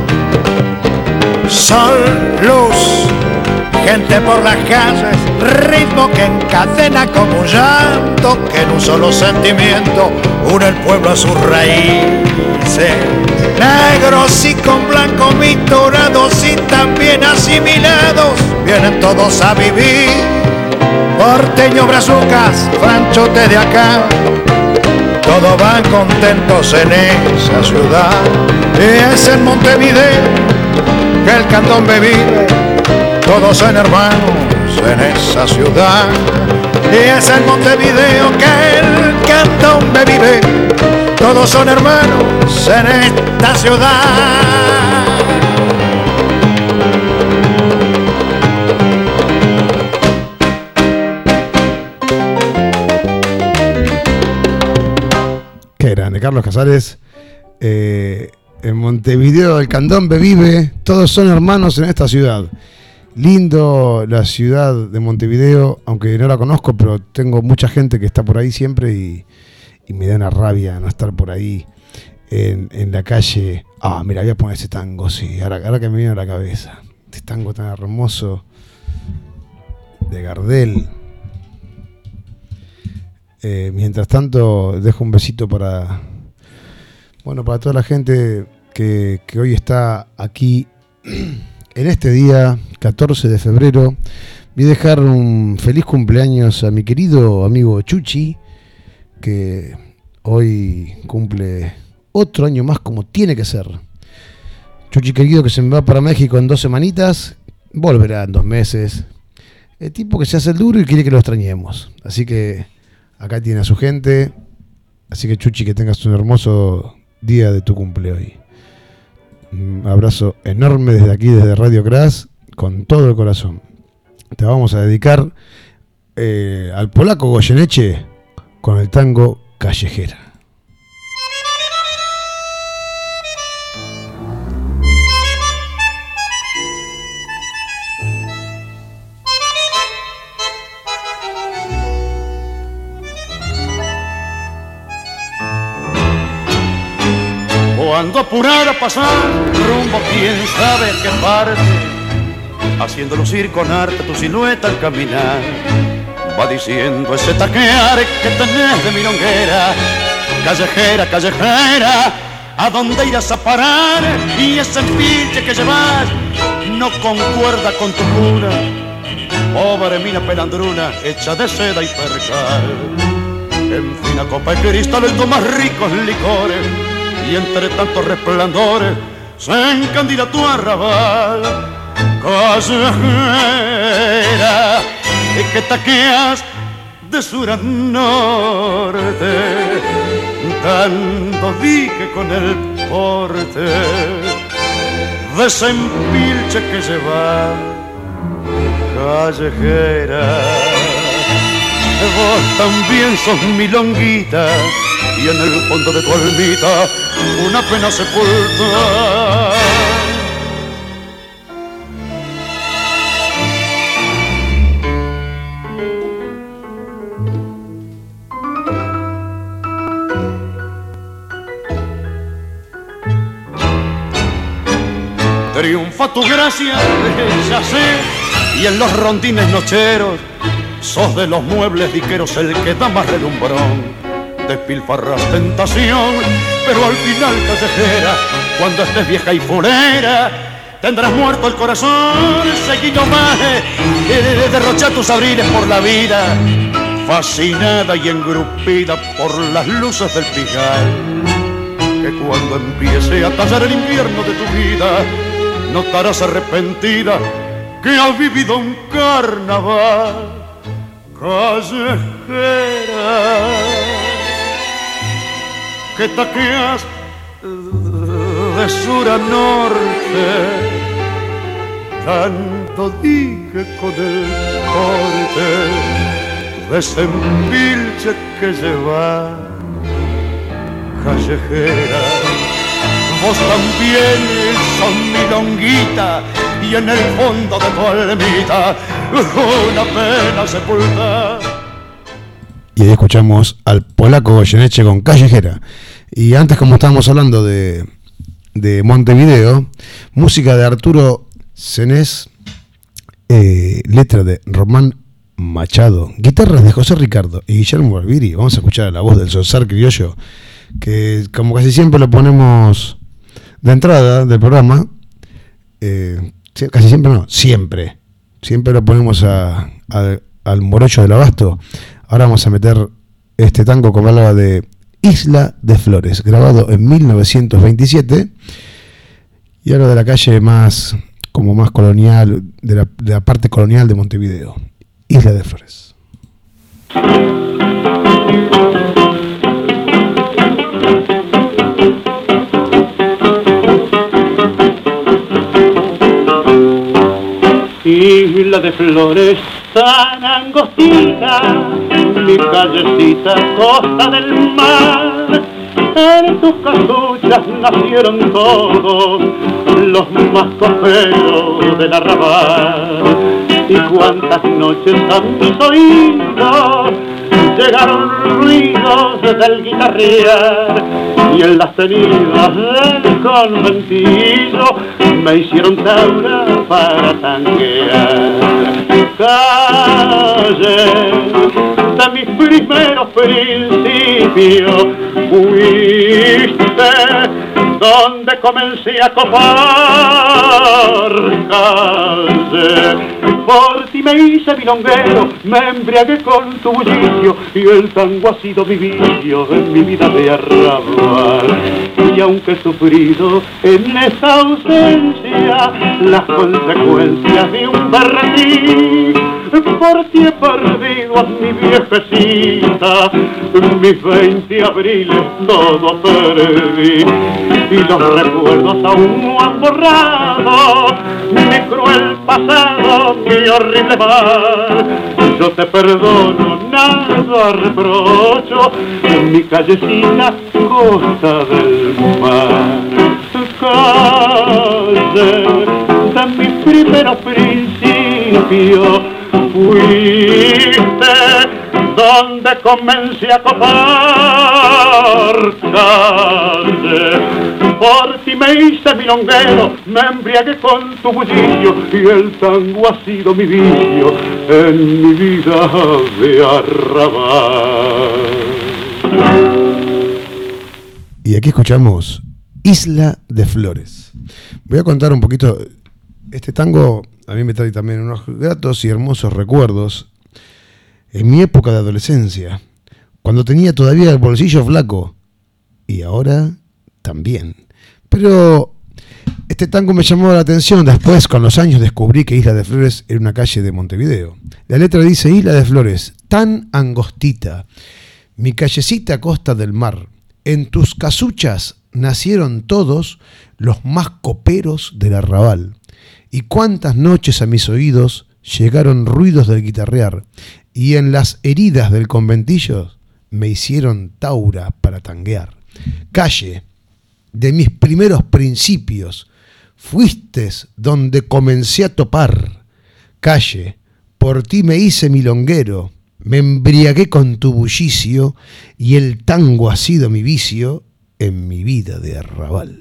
Sol, luz, gente por las calles, ritmo que encadena como un llanto, que en un solo sentimiento une el pueblo a sus raíces. Negros y con blanco mitorados y también asimilados, vienen todos a vivir. Porteño, brazucas, franchote de acá. Todos van contentos en esa ciudad. Y es en Montevideo que el candombe vive. Todos son hermanos en esa ciudad. Y es en Montevideo que el candombe vive. Todos son hermanos en esta ciudad. Qué grande, Carlos Casares. Eh, en Montevideo el candombe vive, todos son hermanos en esta ciudad. Lindo la ciudad de Montevideo, aunque no la conozco, pero tengo mucha gente que está por ahí siempre y, y me da una rabia no estar por ahí en, en la calle. Ah, mira, voy a poner ese tango, sí, ahora, ahora que me viene a la cabeza. Este tango tan hermoso de Gardel. Eh, mientras tanto, dejo un besito para, bueno, para toda la gente que, que hoy está aquí en este día, catorce de febrero. Voy a dejar un feliz cumpleaños a mi querido amigo Chuchi, que hoy cumple otro año más como tiene que ser. Chuchi querido, que se me va para México en dos semanitas, volverá en dos meses. El tipo que se hace el duro y quiere que lo extrañemos. Así que acá tiene a su gente. Así que Chuchi, que tengas un hermoso día de tu cumple hoy. Un abrazo enorme desde aquí, desde Radio Crash, con todo el corazón. Te vamos a dedicar eh, al polaco Goyeneche con el tango Callejera. Cuando apurada pasar rumbo quién sabe a qué parte, haciendo lucir con arte tu silueta al caminar, va diciendo ese taquear que tenés de milonguera. Callejera, callejera, ¿a dónde irás a parar? Y ese pinche que llevas no concuerda con tu cuna. Pobre mina pelandruna, hecha de seda y percal. En fina copa de cristal y tomas ricos licores, y entre tantos resplandores se encandila tu arrabal. Callejera, que taqueas de sur a norte, dando dique con el porte de ese empilche que lleva. Callejera, vos también sos milonguita, y en el fondo de tu almita una pena sepulta. Triunfa tu gracia, ya sé, y en los rondines nocheros sos de los muebles diqueros el que da más relumbrón. Despilfarras tentación, pero al final, callejera, cuando estés vieja y fulera, tendrás muerto el corazón. Seguí nomás, eh, derrocha tus abriles por la vida, fascinada y engrupida por las luces del pijar. Que cuando empiece a tallar el invierno de tu vida, notarás arrepentida que has vivido un carnaval. Callejera, que taqueas de sur a norte, tanto dique con el corte de ese empilche que lleva. Callejera, vos también sos milonguita, y en el fondo de tu almita una pena sepulta. Y ahí escuchamos al polaco Goyeneche con Callejera. Y antes, como estábamos hablando de, de Montevideo, música de Arturo Senés, eh, letra de Román Machado, guitarras de José Ricardo y Guillermo Barbieri. Vamos a escuchar la voz del Sonsar criollo, que como casi siempre lo ponemos de entrada del programa. Eh, casi siempre no, siempre. Siempre lo ponemos a, a, al morocho del Abasto. Ahora vamos a meter este tango como hablaba de Isla de Flores, grabado en mil novecientos veintisiete, y habla de la calle más, como más colonial, de la, de la parte colonial de Montevideo. Isla de Flores. Isla de Flores, tan angostita, mi callecita, costa del mar. En tus casuchas nacieron todos los más coperos del arrabal. Y cuántas noches a mis oídos llegaron ruidos del guitarrear, y en las tenidas del conventillo me hicieron taura para tanguear. Calle de mis primeros principios, fuiste donde comencé a copar. Calle, por ti me hice milonguero, me embriagué con tu bullicio, y el tango ha sido mi vicio en mi vida de arrabal. Y aunque he sufrido en esa ausencia las consecuencias de un berretín, por ti he perdido a mi viejecita, mis veinte abriles todo perdí, y los recuerdos aún no han borrado mi cruel pasado, mi horrible mal. Yo te perdono, nada reprocho, en mi callecita, costa del mar. Calle de mis primeros principios, fuiste donde comencé a copar. Calle, por ti me hice milonguero, me embriagué con tu bullicio, y el tango ha sido mi vicio en mi vida de arrabal. Y aquí escuchamos Isla de Flores. Voy a contar un poquito. Este tango a mí me trae también unos gratos y hermosos recuerdos en mi época de adolescencia, cuando tenía todavía el bolsillo flaco, y ahora también. Pero este tango me llamó la atención. Después, con los años, descubrí que Isla de Flores era una calle de Montevideo. La letra dice: Isla de Flores, tan angostita, mi callecita a costa del mar, en tus casuchas nacieron todos los más coperos del arrabal. Y cuántas noches a mis oídos llegaron ruidos del guitarrear, y en las heridas del conventillo me hicieron taura para tanguear. Calle de mis primeros principios, fuiste donde comencé a topar. Calle, por ti me hice milonguero, me embriagué con tu bullicio, y el tango ha sido mi vicio en mi vida de arrabal.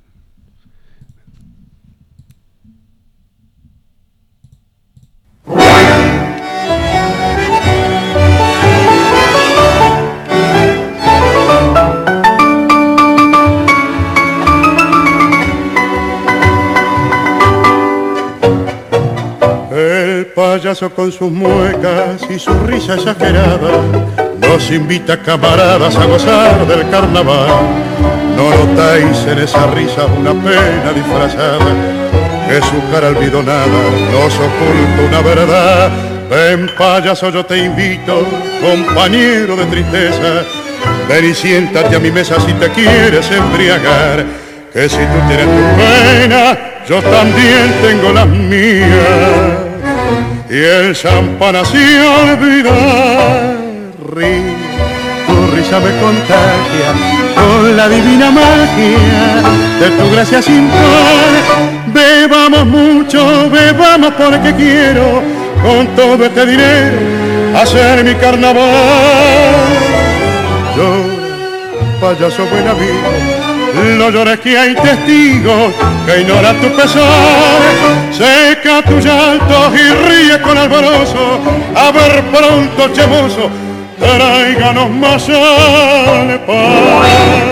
El payaso con sus muecas y su risa exagerada nos invita, camaradas, a gozar del carnaval. ¿No notáis en esa risa una pena disfrazada? Que su cara almidonada nos oculta una verdad. Ven, payaso, yo te invito, compañero de tristeza, ven y siéntate a mi mesa si te quieres embriagar, que si tú tienes tu pena, yo también tengo las mías. Y el champán así olvidar, ríe, tu risa me contagia con la divina magia de tu gracia sin par. Bebamos mucho, bebamos porque quiero con todo este dinero hacer mi carnaval. Llora, payaso buen amigo, no llores que hay testigos que ignoran tu pesar. Seca tus llantos y ríe con alborozo, a ver pronto, chemoso, tráiganos más al pan.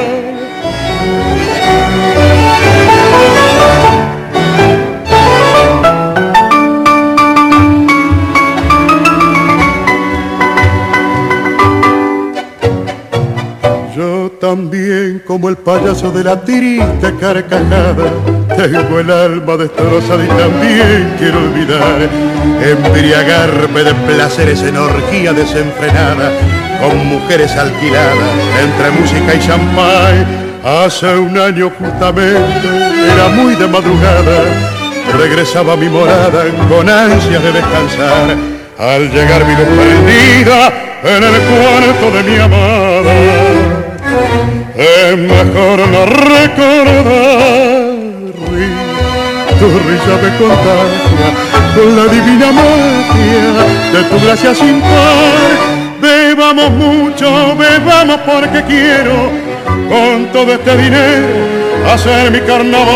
Yo también, como el payaso de la tirita carcajada, Tengo el alma destrozada y también quiero olvidar, embriagarme de placeres en orgía desenfrenada, con mujeres alquiladas entre música y champán. Hace un año justamente, era muy de madrugada, regresaba a mi morada con ansias de descansar. Al llegar mi luz prendida en el cuarto de mi amada, es mejor no recordar. Tu risa me contagia con la divina magia de tu gracia sin par. Bebamos mucho, bebamos porque quiero con todo este dinero hacer mi carnaval.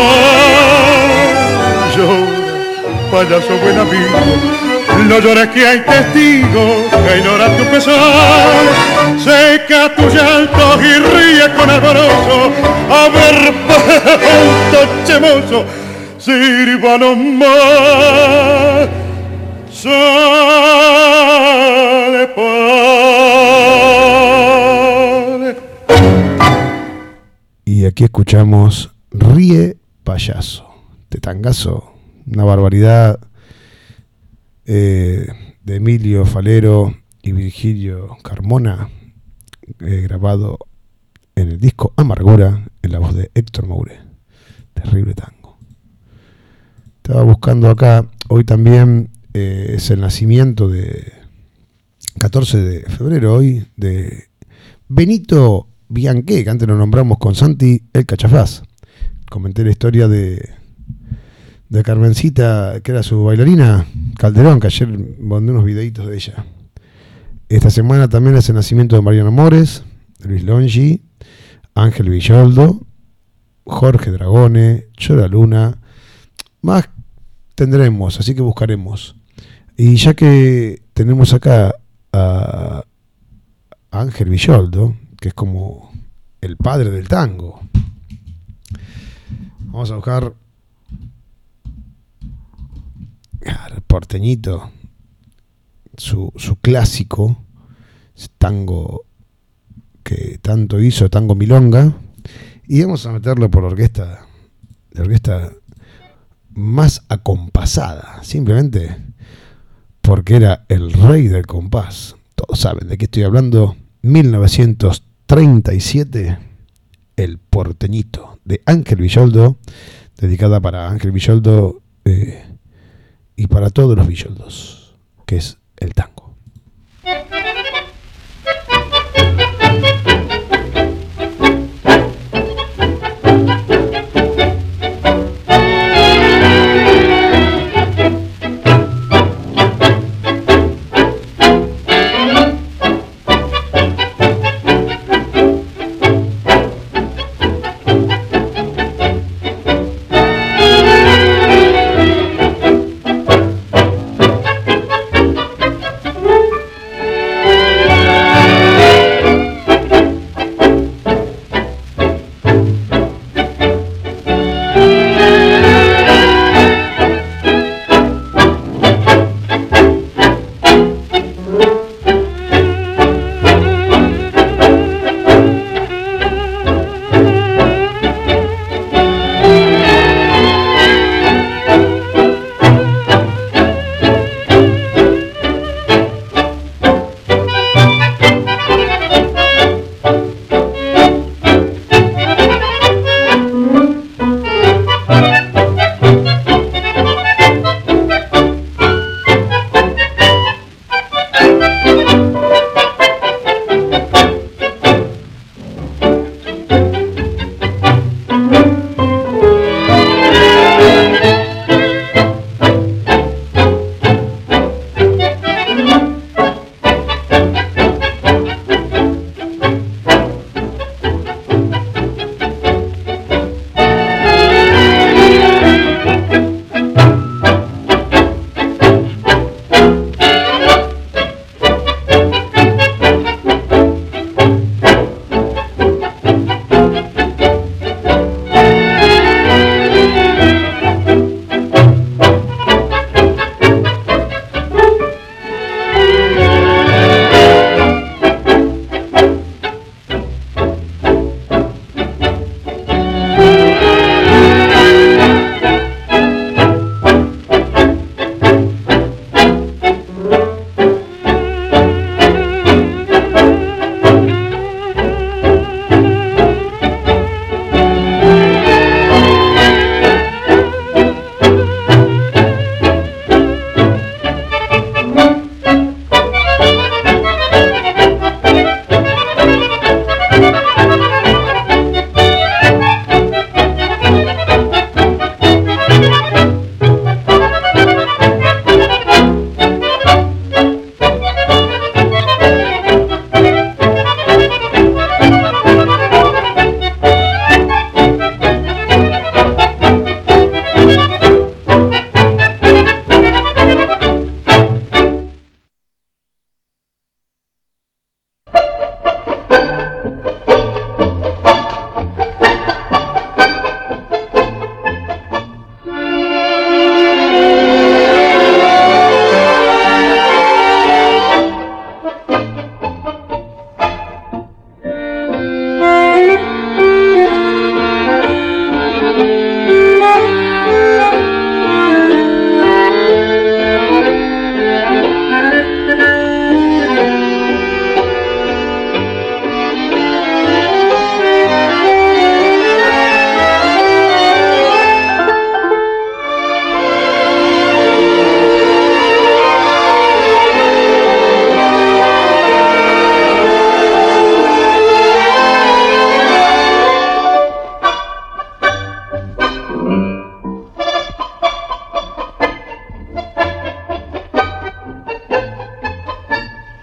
Llora, payaso buen amigo, no llores que hay testigos que ignoran tu pesar. Seca tus llantos y ríe con alborozo. A ver, punto chemoso, sírvanos más. Sale pan. Y aquí escuchamos Ríe Payaso, de Tangazo, una barbaridad eh, de Emilio Falero y Virgilio Carmona, eh, grabado en el disco Amargura, en la voz de Héctor Moure. Terrible tango. Estaba buscando acá, hoy también eh, es el nacimiento de catorce de febrero, hoy, de Benito Bianqué, que antes lo nombramos con Santi el Cachafaz. Comenté la historia de, de Carmencita, que era su bailarina, Calderón, que ayer mandé unos videitos de ella. Esta semana también es el nacimiento de Mariano Mores, Luis Longi, Ángel Villoldo, Jorge Dragone, Chora Luna. Más tendremos, así que buscaremos. Y ya que tenemos acá a Ángel Villoldo, que es como el padre del tango, vamos a buscar el Porteñito, su, su clásico tango que tanto hizo, tango milonga, y vamos a meterlo por la orquesta, la orquesta más acompasada, simplemente porque era el rey del compás. Todos saben de qué estoy hablando. mil novecientos treinta y siete, El Porteñito, de Ángel Villoldo, dedicada para Ángel Villoldo eh, y para todos los Villoldos, que es el tango.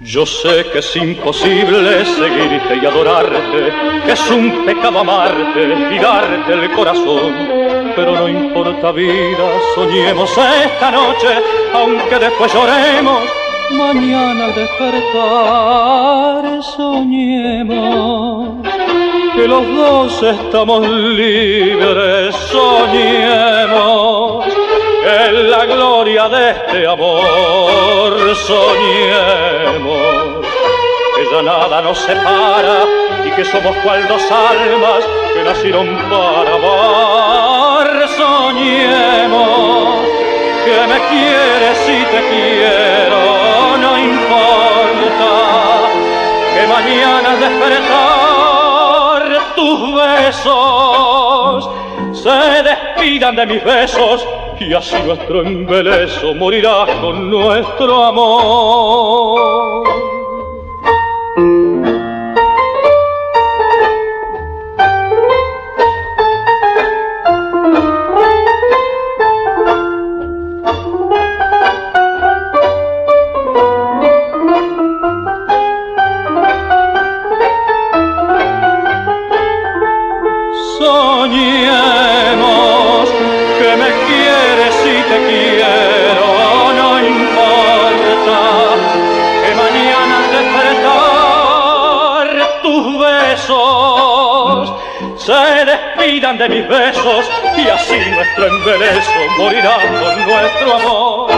Yo sé que es imposible seguirte y adorarte, que es un pecado amarte y darte el corazón. Pero no importa vida, soñemos esta noche, aunque después lloremos. Mañana al despertar soñemos que los dos estamos libres, soñemos en la gloria de este amor, soñemos que ya nada nos separa y que somos cual dos almas que nacieron para amar, soñemos que me quieres y te quiero, no importa que mañana al despertar tus besos se despidan de mis besos y así nuestro embeleso morirá con nuestro amor. Soñemos que me quieres y te quiero, no importa que mañana al despertar tus besos se despidan de mis besos y así nuestro embeleso morirá con nuestro amor.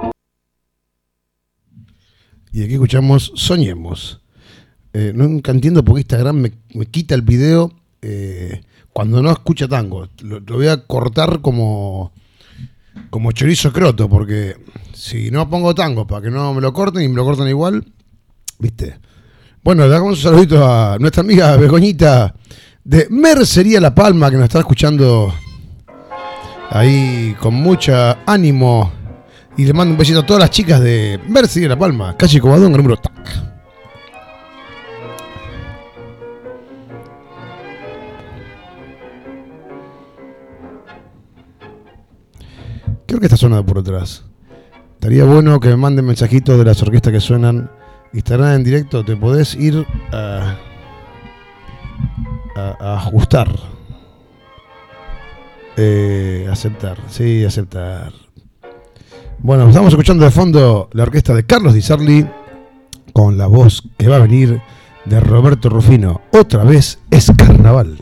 Y aquí escuchamos Soñemos. Eh, nunca entiendo por qué Instagram me, me quita el video eh, cuando no escucha tango. Lo, lo voy a cortar como, como chorizo croto, porque si no pongo tango para que no me lo corten y me lo cortan igual, ¿viste? Bueno, le damos un saludito a nuestra amiga Begoñita de Mercería La Palma, que nos está escuchando ahí con mucha ánimo. Y le mando un besito a todas las chicas de Mercería La Palma, calle Covadonga, número tac. Creo que está sonando por atrás. Estaría bueno que me manden mensajitos de las orquestas que suenan y estarán en directo. Te podés ir a, a, a ajustar. Eh, aceptar. Sí, aceptar. Bueno, estamos escuchando de fondo la orquesta de Carlos Di Sarli con la voz que va a venir de Roberto Rufino. Otra vez es carnaval.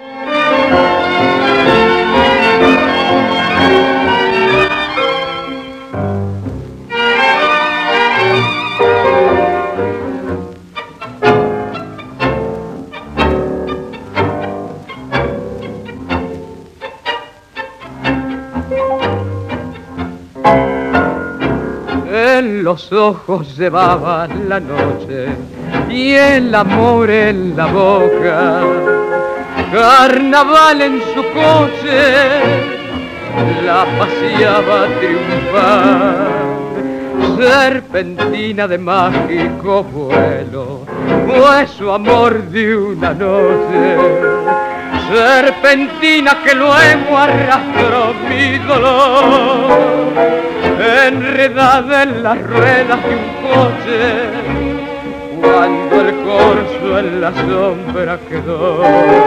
En los ojos llevaba la noche y el amor en la boca. Carnaval en su coche la paseaba triunfar. Serpentina de mágico vuelo fue su amor de una noche. Serpentina que luego arrastró mi dolor, enredada en las ruedas de un coche, cuando el corso en la sombra quedó.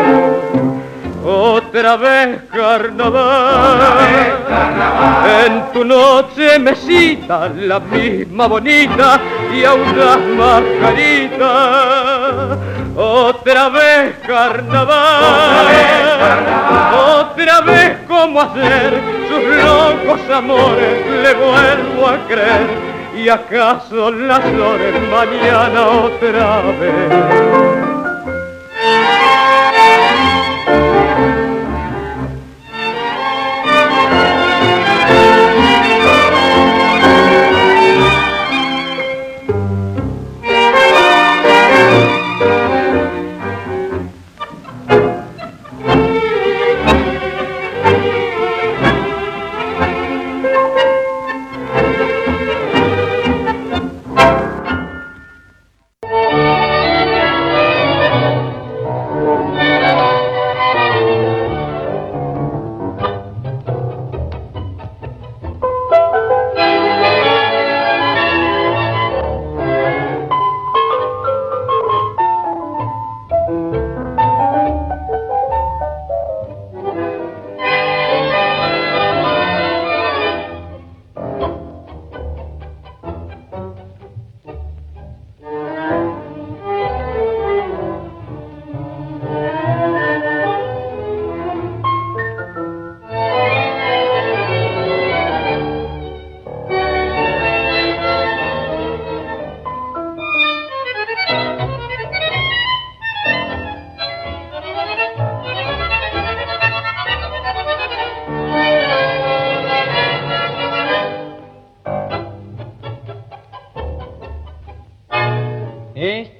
Otra vez carnaval, Otra vez carnaval. En tu noche me cita la misma bonita y audaz mascarita. Otra vez carnaval, Otra vez carnaval. Otra vez como ayer sus locos amores le vuelvo a creer. Y acaso las flores mañana otra vez.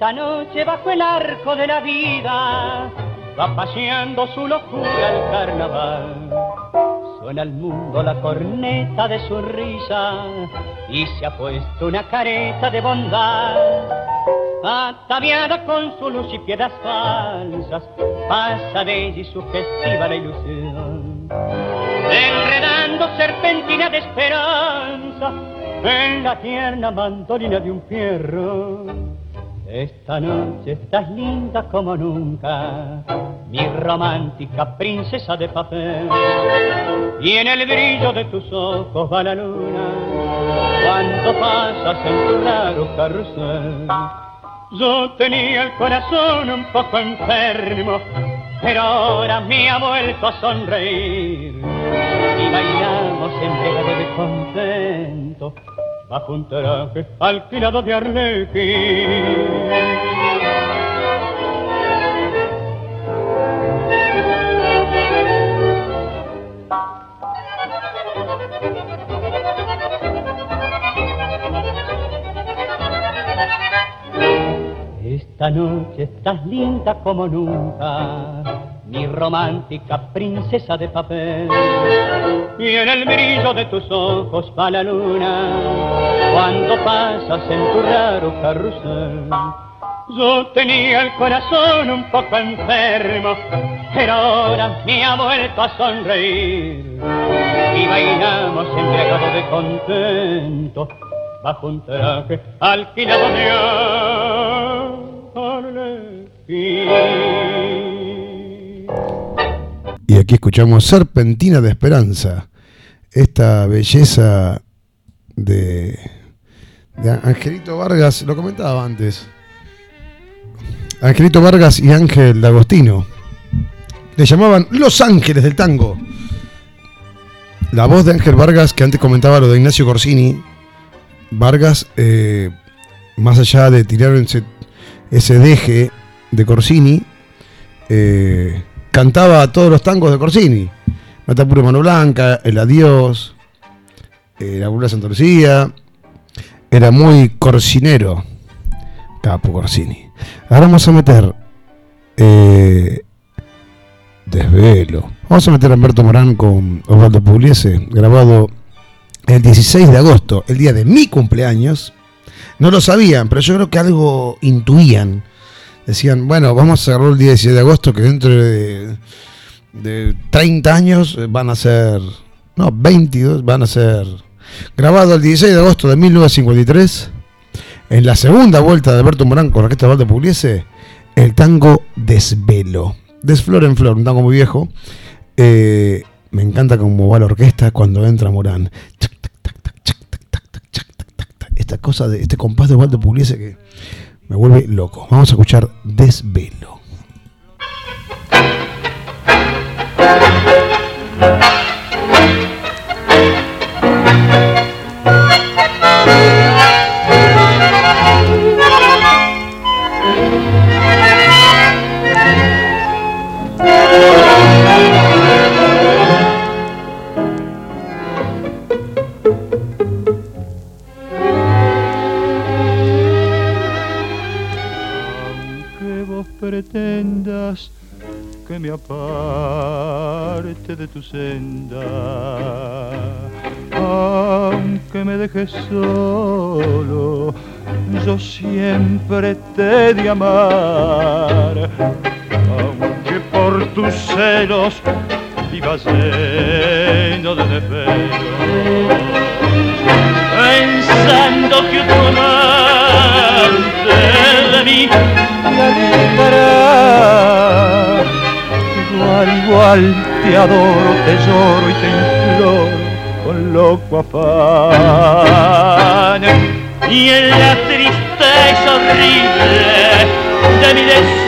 Esta noche bajo el arco de la vida va paseando su locura el carnaval. Suena al mundo la corneta de su risa y se ha puesto una careta de bondad. Ataviada con su luz y piedras falsas, pasa bella y sugestiva la ilusión, enredando serpentina de esperanza en la tierna mandolina de un fierro. Esta noche estás linda como nunca, mi romántica princesa de papel, y en el brillo de tus ojos va la luna cuando pasas en tu raro carrusel. Yo tenía el corazón un poco enfermo, pero ahora me ha vuelto a sonreír y bailamos embriagados de contento bajo un traje alquilado de arlequín. Esta noche estás linda como nunca, mi romántica princesa de papel, y en el brillo de tus ojos va la luna cuando pasas en tu raro carrusel. Yo tenía el corazón un poco enfermo, pero ahora me ha vuelto a sonreír y bailamos embriagados de contento bajo un traje alquilado de arlequín. Y aquí escuchamos Serpentina de Esperanza, esta belleza de, de Angelito Vargas, lo comentaba antes, Angelito Vargas y Ángel D'Agostino, le llamaban Los Ángeles del Tango. La voz de Ángel Vargas, que antes comentaba lo de Ignacio Corsini, Vargas, eh, más allá de tirar ese, ese deje de Corsini, eh, cantaba todos los tangos de Corsini. Mata Puro Mano Blanca, El Adiós, eh, La Burla de Santa Lucía. Era muy corsinero, capo Corsini. Ahora vamos a meter eh, Desvelo. Vamos a meter a Humberto Morán con Osvaldo Pugliese, grabado el dieciséis de agosto, el día de mi cumpleaños. No lo sabían, pero yo creo que algo intuían. Decían, bueno, vamos a cerrar el día dieciséis de agosto, que dentro de, de treinta años van a ser, no, veintidós, van a ser, grabado el dieciséis de agosto de mil novecientos cincuenta y tres, en la segunda vuelta de Alberto Morán con orquesta de Osvaldo Pugliese, el tango Desvelo. Desflor en Flor, un tango muy viejo. Eh, me encanta cómo va la orquesta cuando entra Morán. Esta cosa de este compás de Osvaldo Pugliese que me vuelve loco. Vamos a escuchar Desvelo. Pretendas que me aparte de tu senda, aunque me dejes solo, yo siempre te he de amar, aunque por tus celos vivas lleno de desvelos, pensando que otro amante de mí te alejará. Igual, igual te adoro, te lloro y te imploro con loco afán. Y en la tristeza horrible de mi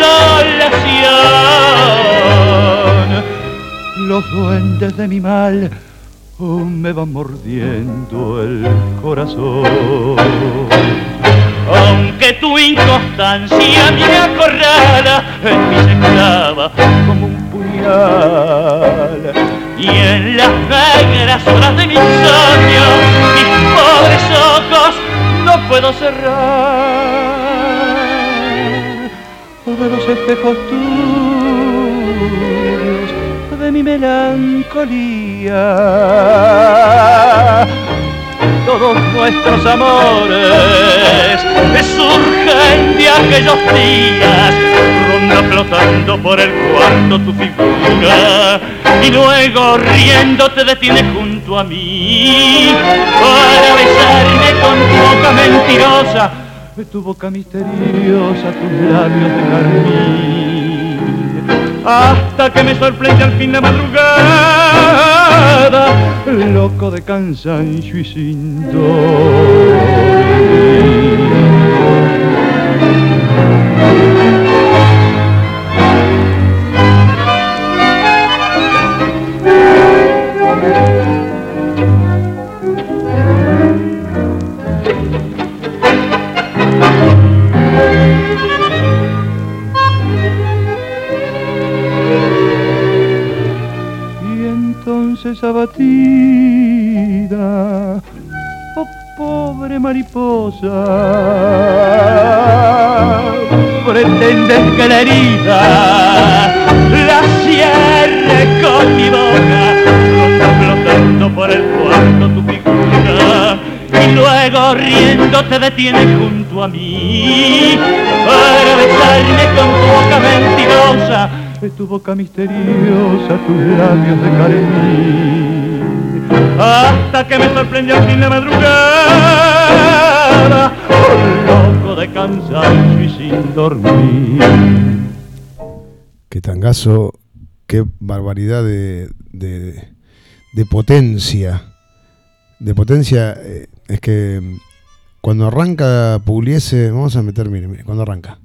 desolación, los duendes de mi mal oh, me van mordiendo el corazón. Aunque tu inconstancia me acorrala, en mí se clava como un puñal. Y en las negras horas de mi insomnio, mis pobres ojos no puedo cerrar. de los espejos tuyos, de mi melancolía. Todos nuestros amores surgen de aquellos días, ronda flotando por el cuarto tu figura, y luego riendo te detienes junto a mí para besarme con tu boca mentirosa, tu boca misteriosa, tus labios de carmín, hasta que me sorprende al fin la madrugada, loco de cansancio y sin dormir. Abatida, oh pobre mariposa, pretendes que la herida la cierre con mi boca, ronda flotando por el cuarto tu figura, y luego riendo te detienes junto a mí para besarme con tu boca mentirosa, tu boca misteriosa, tus labios de carmín, hasta que me sorprendió al fin la madrugada, oh, loco de cansancio y sin dormir. Qué tangazo, qué barbaridad de, de, de potencia. De potencia, eh, es que cuando arranca Pugliese, vamos a meter, mire, mire, cuando arranca.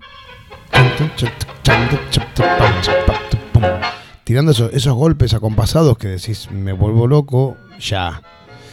Tirando esos, esos golpes acompasados que decís, me vuelvo loco, ya.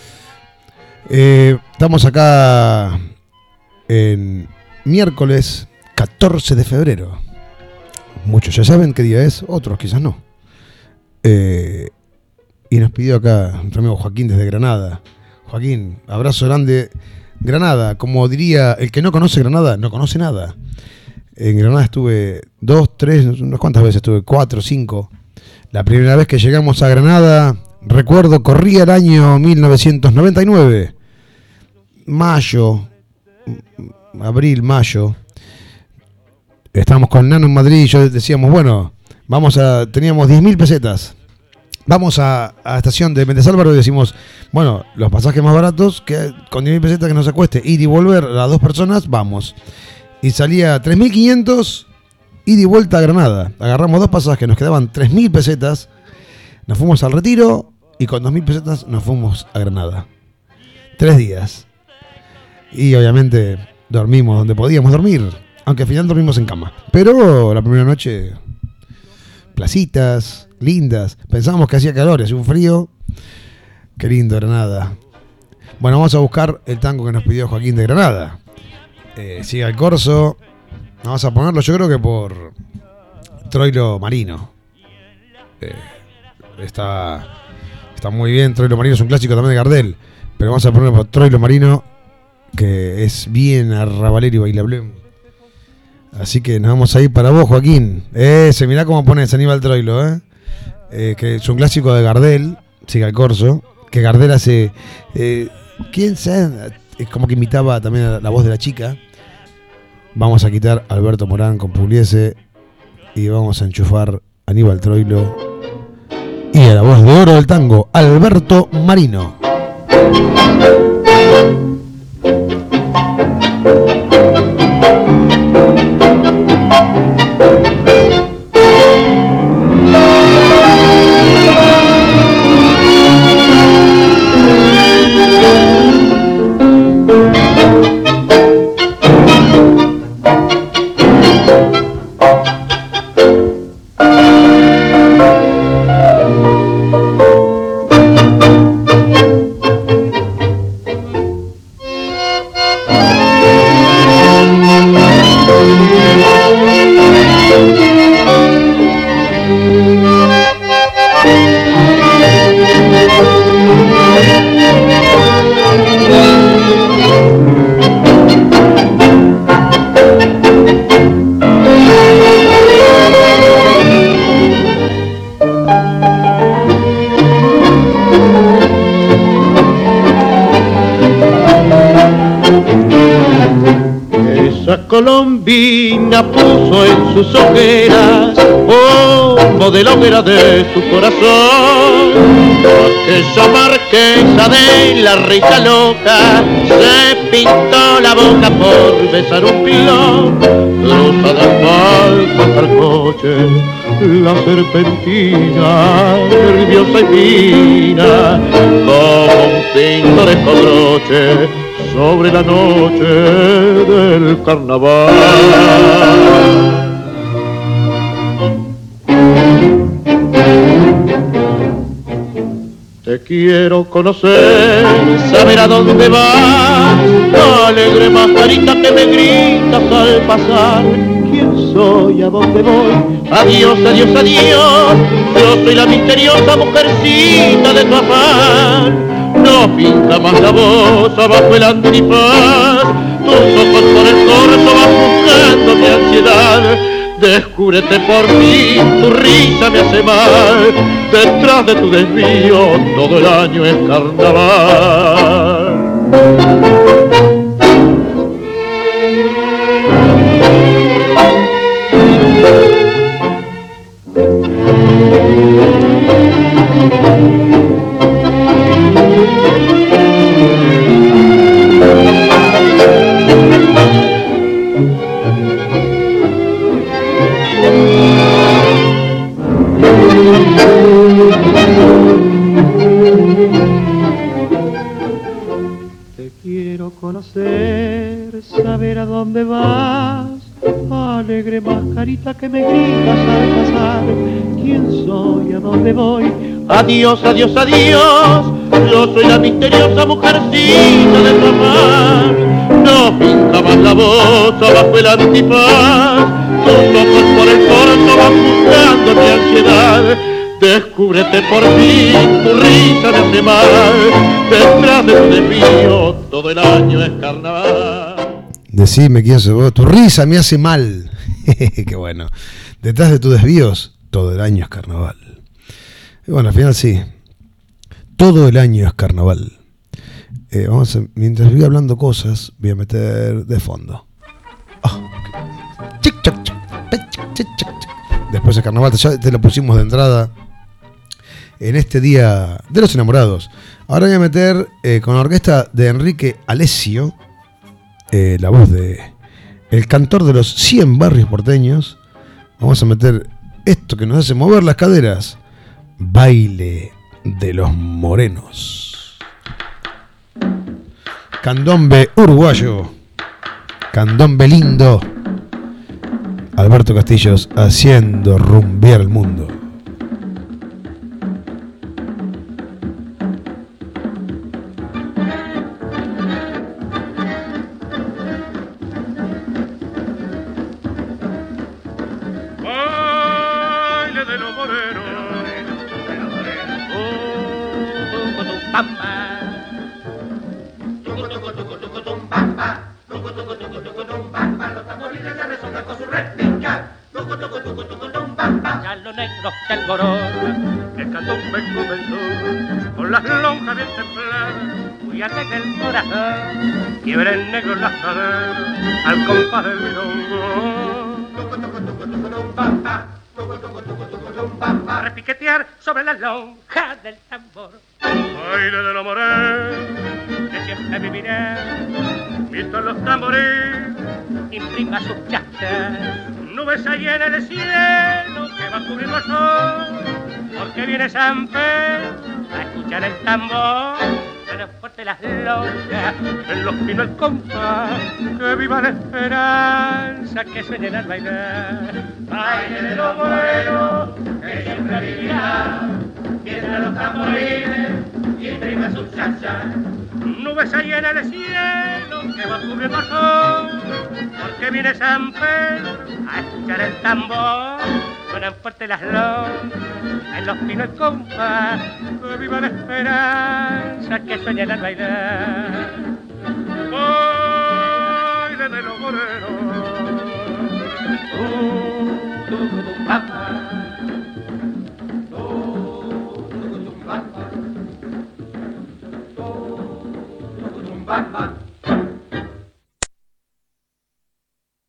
Eh, estamos acá en miércoles catorce de febrero. Muchos ya saben qué día es, otros quizás no. Eh, y nos pidió acá nuestro amigo Joaquín desde Granada. Joaquín, abrazo grande. Granada, como diría el que no conoce Granada, no conoce nada. En Granada estuve dos, tres, unas cuantas veces estuve, cuatro, cinco. La primera vez que llegamos a Granada, recuerdo, corría el año mil novecientos noventa y nueve. Mayo, abril, mayo. Estábamos con Nano en Madrid y yo decíamos, bueno, vamos a, teníamos diez mil pesetas. Vamos a, a la estación de Méndez Álvaro y decimos, bueno, los pasajes más baratos, que con diez mil pesetas que nos acueste, ir y volver a las dos personas, vamos. Y salía tres mil quinientos ida y vuelta a Granada. Agarramos dos pasajes, nos quedaban tres mil pesetas. Nos fuimos al Retiro y con dos mil pesetas nos fuimos a Granada. Tres días. Y obviamente dormimos donde podíamos dormir. Aunque al final dormimos en cama. Pero la primera noche, placitas, lindas. Pensábamos que hacía calor, hacía un frío. Qué lindo Granada. Bueno, vamos a buscar el tango que nos pidió Joaquín de Granada. Eh, siga el corso. Vamos a ponerlo, yo creo que por Troilo Marino. Eh, está, está muy bien. Troilo Marino es un clásico también de Gardel. Pero vamos a ponerlo por Troilo Marino, que es bien arrabalero y bailable. Así que nos vamos a ir para vos, Joaquín. Ese, mirá cómo pones Aníbal Troilo, ¿eh? Eh, que es un clásico de Gardel. Siga el corso. Que Gardel hace. Eh, ¿Quién sabe? Es como que imitaba también a la voz de la chica. Vamos a quitar a Alberto Morán con Pugliese y vamos a enchufar a Aníbal Troilo y a la voz de oro del tango, Alberto Marino. colombina puso en sus ojeras, oh, modelo era de su corazón. Aquella marquesa de la risa loca se pintó la boca por besar un pilón. Cruza de asfalto hasta el coche, la serpentina, nerviosa y fina, como un pintoresco broche sobre la noche del carnaval. Te quiero conocer, saber a dónde vas, alegre mascarita que me gritas al pasar. ¿Quién soy? ¿A dónde voy? Adiós, adiós, adiós. Yo soy la misteriosa mujercita de tu afán. No pinta más la voz abajo el antifaz. Tus ojos por el torso van buscando mi ansiedad. Descúbrete por mí, tu risa me hace mal. Detrás de tu desvío todo el año es carnaval. Te quiero conocer, saber a dónde vas, alegre mascarita que me gritas al pasar. ¿Quién soy? ¿A dónde voy? Adiós, adiós, adiós. Yo soy la misteriosa mujercita de tu amar. No pinta más la voz abajo el antifaz. Tus ojos por el torso van buscando mi ansiedad. Descúbrete por ti, tu risa me hace mal. Detrás de tu desvío todo el año es carnaval. Decime quién sos vos, tu risa me hace mal. Qué bueno. Detrás de tus desvíos todo el año es carnaval. Y bueno, al final sí, todo el año es carnaval. Eh, vamos a, mientras voy hablando cosas, voy a meter de fondo. Oh. Después de carnaval, ya te lo pusimos de entrada en este día de los enamorados. Ahora voy a meter eh, con la orquesta de Enrique Alessio, eh, la voz de el cantor de los cien barrios porteños. Vamos a meter esto que nos hace mover las caderas: Baile de los Morenos. Candombe uruguayo, candombe lindo. Alberto Castillos haciendo rumbear el mundo. Baile de los morenos, oh, tu pampa. Ya lo negro que el gorón, el candombe comenzó, con las lonjas bien templadas, muy alegre el corazón, quiebra el negro las caderas, al compás del milongo. Repiquetear sobre la lonja del tambor, baile de los morenos, que siempre vivirá, mientras los tambores imprima sus chachas. Nubes hay en el cielo que va a cubrir los sol, porque viene San Pedro a escuchar el tambor. Suena fuerte las lonjas, en los pinos el compás, que viva la esperanza, que sueñen al bailar. Baile de los morenos, que siempre vivirá, mientras los tamborines imprimen sus chachas. Nubes hay en el cielo que va cubriendo el sol, porque viene San Pedro a escuchar el tambor. Suenan fuerte las lonjas, en los pinos el compás, que viva la esperanza, que sueñan al bailar. Baile de los morenos, uh, tu, tu, tu, papá. Bang, bang.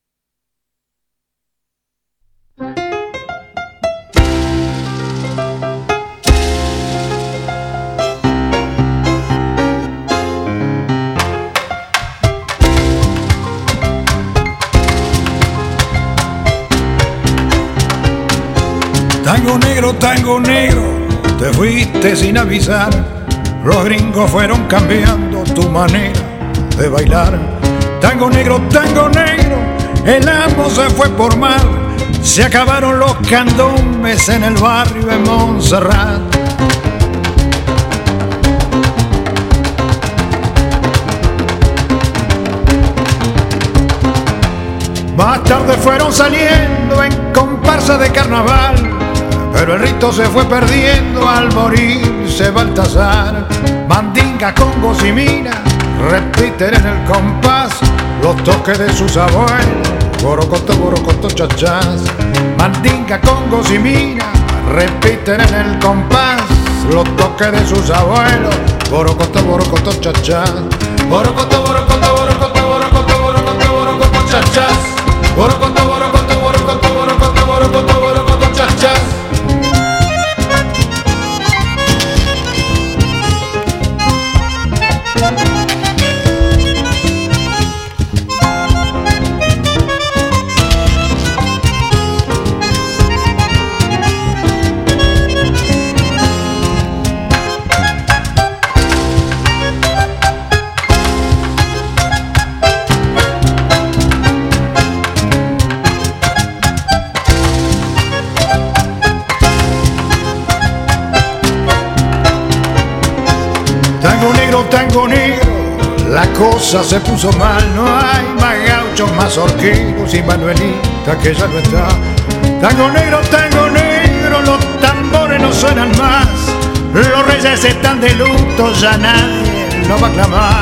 negro, tango negro, te fuiste sin avisar. Los gringos fueron cambiando tu manera de bailar. Tango negro, tango negro, el amo se fue por mar. Se acabaron los candombes en el barrio de Montserrat. Más tarde fueron saliendo en comparsa de carnaval, pero el rito se fue perdiendo al morirse Baltasar. Mandinga, congos y mina repiten en el compás los toques de sus abuelos. Borocoto, borocoto, chachás. Mandinga, congos y mina repiten en el compás los toques de sus abuelos. Borocoto, borocoto, chachás. Borocoto, borocoto, borocoto, borocoto, borocoto, borocoto, chachás. Borocoto, borocoto, borocoto, borocoto, borocoto, borocoto, chachás. Tango negro, tango negro, la cosa se puso mal. No hay más gauchos, más horqueros y Manuelita que ya no está. Tango negro, tango negro, los tambores no suenan más. Los reyes están de luto, ya nadie lo va a clamar.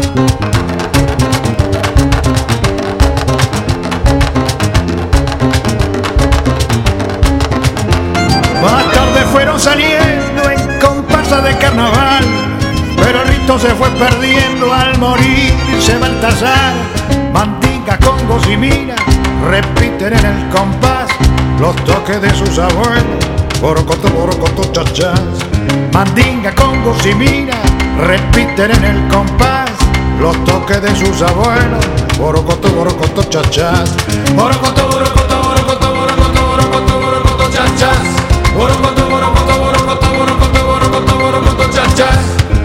Más tarde fueron saliendo en comparsa de carnaval, pero el rito se fue perdiendo al morirse Baltasar. Mandinga, congos y mina repiten en el compás los toques de sus abuelos. Borocoto, borocoto, chachás. Mandinga, congos y mina repiten en el compás los toques de sus abuelos. Borocoto, borocoto, chachás. Borocoto, borocoto, borocoto, borocoto, borocoto, borocoto, chachás. Borocoto, borocoto, borocoto, borocoto, borocoto, borocoto, chachás.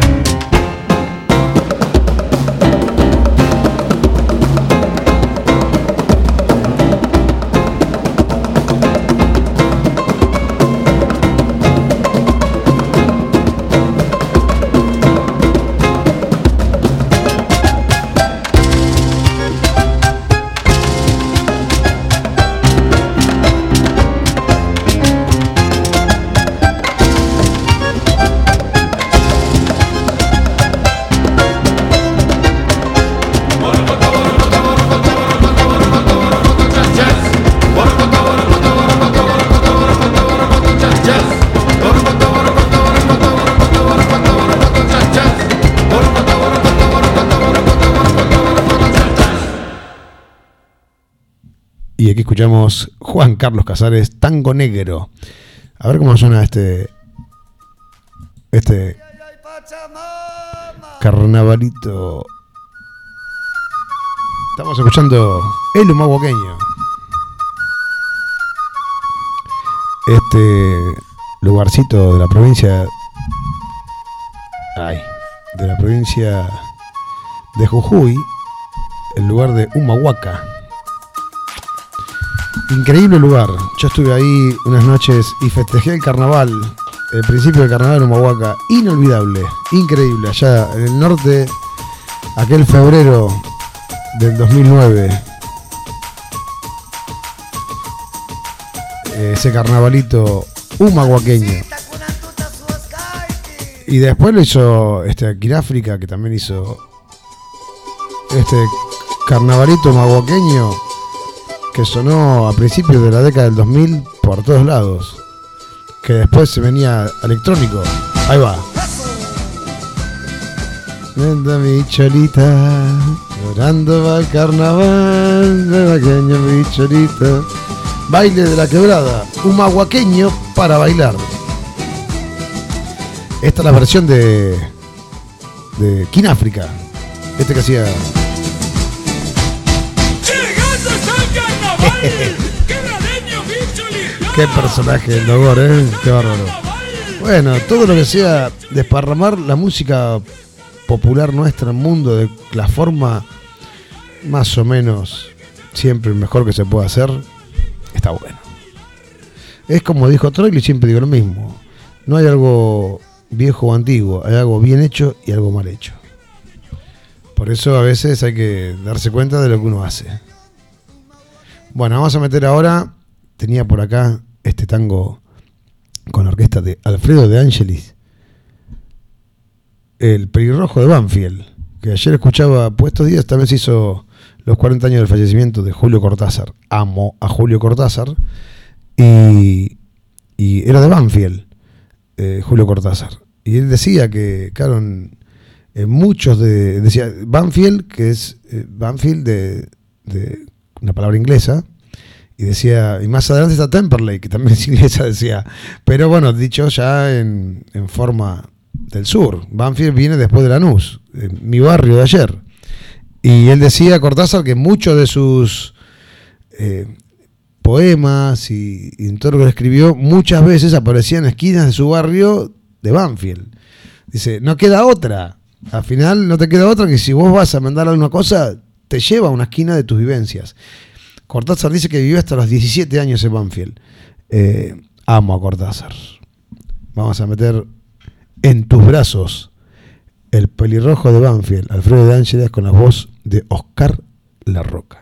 Y aquí escuchamos Juan Carlos Casares, Tango Negro. A ver cómo suena este este carnavalito. Estamos escuchando El Humahuaqueño, este lugarcito de la provincia ay, de la provincia de Jujuy, el lugar de Humahuaca. Increíble lugar. Yo estuve ahí unas noches y festejé el carnaval, el principio del carnaval en Humahuaca. Inolvidable, increíble. Allá en el norte, aquel febrero del dos mil nueve. Ese carnavalito humahuaqueño. Y después lo hizo este Quiráfrica, que también hizo este carnavalito humahuaqueño, que sonó a principios de la década del dos mil por todos lados, que después se venía electrónico. Ahí va. Venda mi cholita, llorando va el carnaval, humahuaqueño mi cholita. Baile de la quebrada, humahuaqueño para bailar. Esta es la versión de de Quináfrica, este que hacía. ¡Llegando está el carnaval! ¡Quebradeño, bicho listo! Qué personaje el Dogor, ¿eh? Qué bárbaro. Bueno, todo lo que sea desparramar la música popular nuestra en el mundo de la forma más o menos siempre mejor que se puede hacer, está bueno. Es como dijo Troilo y siempre digo lo mismo. No hay algo viejo o antiguo, hay algo bien hecho y algo mal hecho. Por eso a veces hay que darse cuenta de lo que uno hace. Bueno, vamos a meter ahora, tenía por acá este tango con la orquesta de Alfredo De Angelis, El Pelirrojo de Banfield, que ayer escuchaba, pues estos días también se hizo los cuarenta años del fallecimiento de Julio Cortázar. Amo a Julio Cortázar y, y era de Banfield, eh, Julio Cortázar. Y él decía que, claro, en, en muchos de... Decía Banfield, que es eh, Banfield de, de una palabra inglesa, y decía, y más adelante está Temperley, que también es inglesa, decía. Pero bueno, dicho ya en, en forma del sur. Banfield viene después de Lanús, eh, mi barrio de ayer. Y él decía, Cortázar, que muchos de sus eh, poemas y, y en todo lo que escribió, muchas veces aparecían en esquinas de su barrio de Banfield. Dice, no queda otra. Al final no te queda otra que si vos vas a mandar alguna cosa, te lleva a una esquina de tus vivencias. Cortázar dice que vivió hasta los diecisiete años en Banfield. Eh, amo a Cortázar. Vamos a meter En tus brazos El Pelirrojo de Banfield, Alfredo De Angelis, con la voz de Oscar La Roca.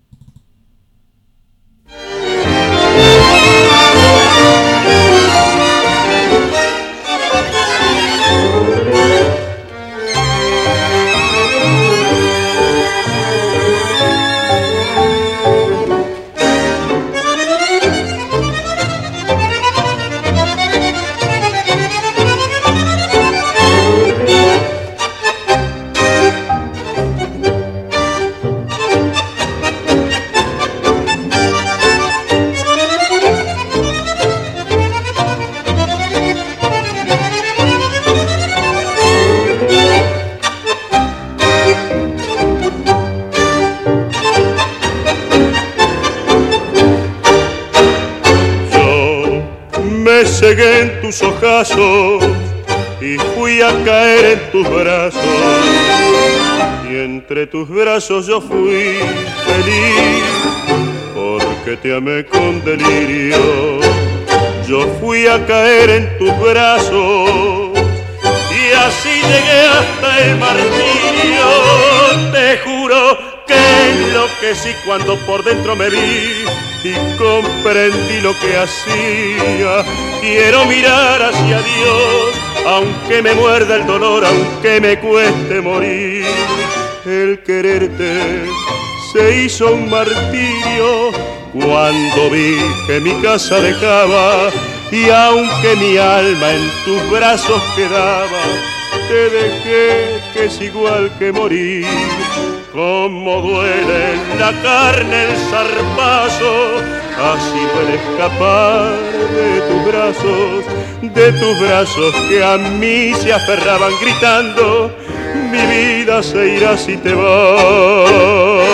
Cegué en tus ojazos y fui a caer en tus brazos, y entre tus brazos yo fui feliz porque te amé con delirio. Yo fui a caer en tus brazos y así llegué hasta el martirio. Te juro que enloquecí cuando por dentro me vi y comprendí lo que hacía. Quiero mirar hacia Dios, aunque me muerda el dolor, aunque me cueste morir. El quererte se hizo un martirio cuando vi que mi casa dejaba, y aunque mi alma en tus brazos quedaba, te dejé que es igual que morir. Como duele en la carne el zarpazo, así duele escapar de tus brazos, de tus brazos que a mí se aferraban gritando, mi vida se irá si te vas.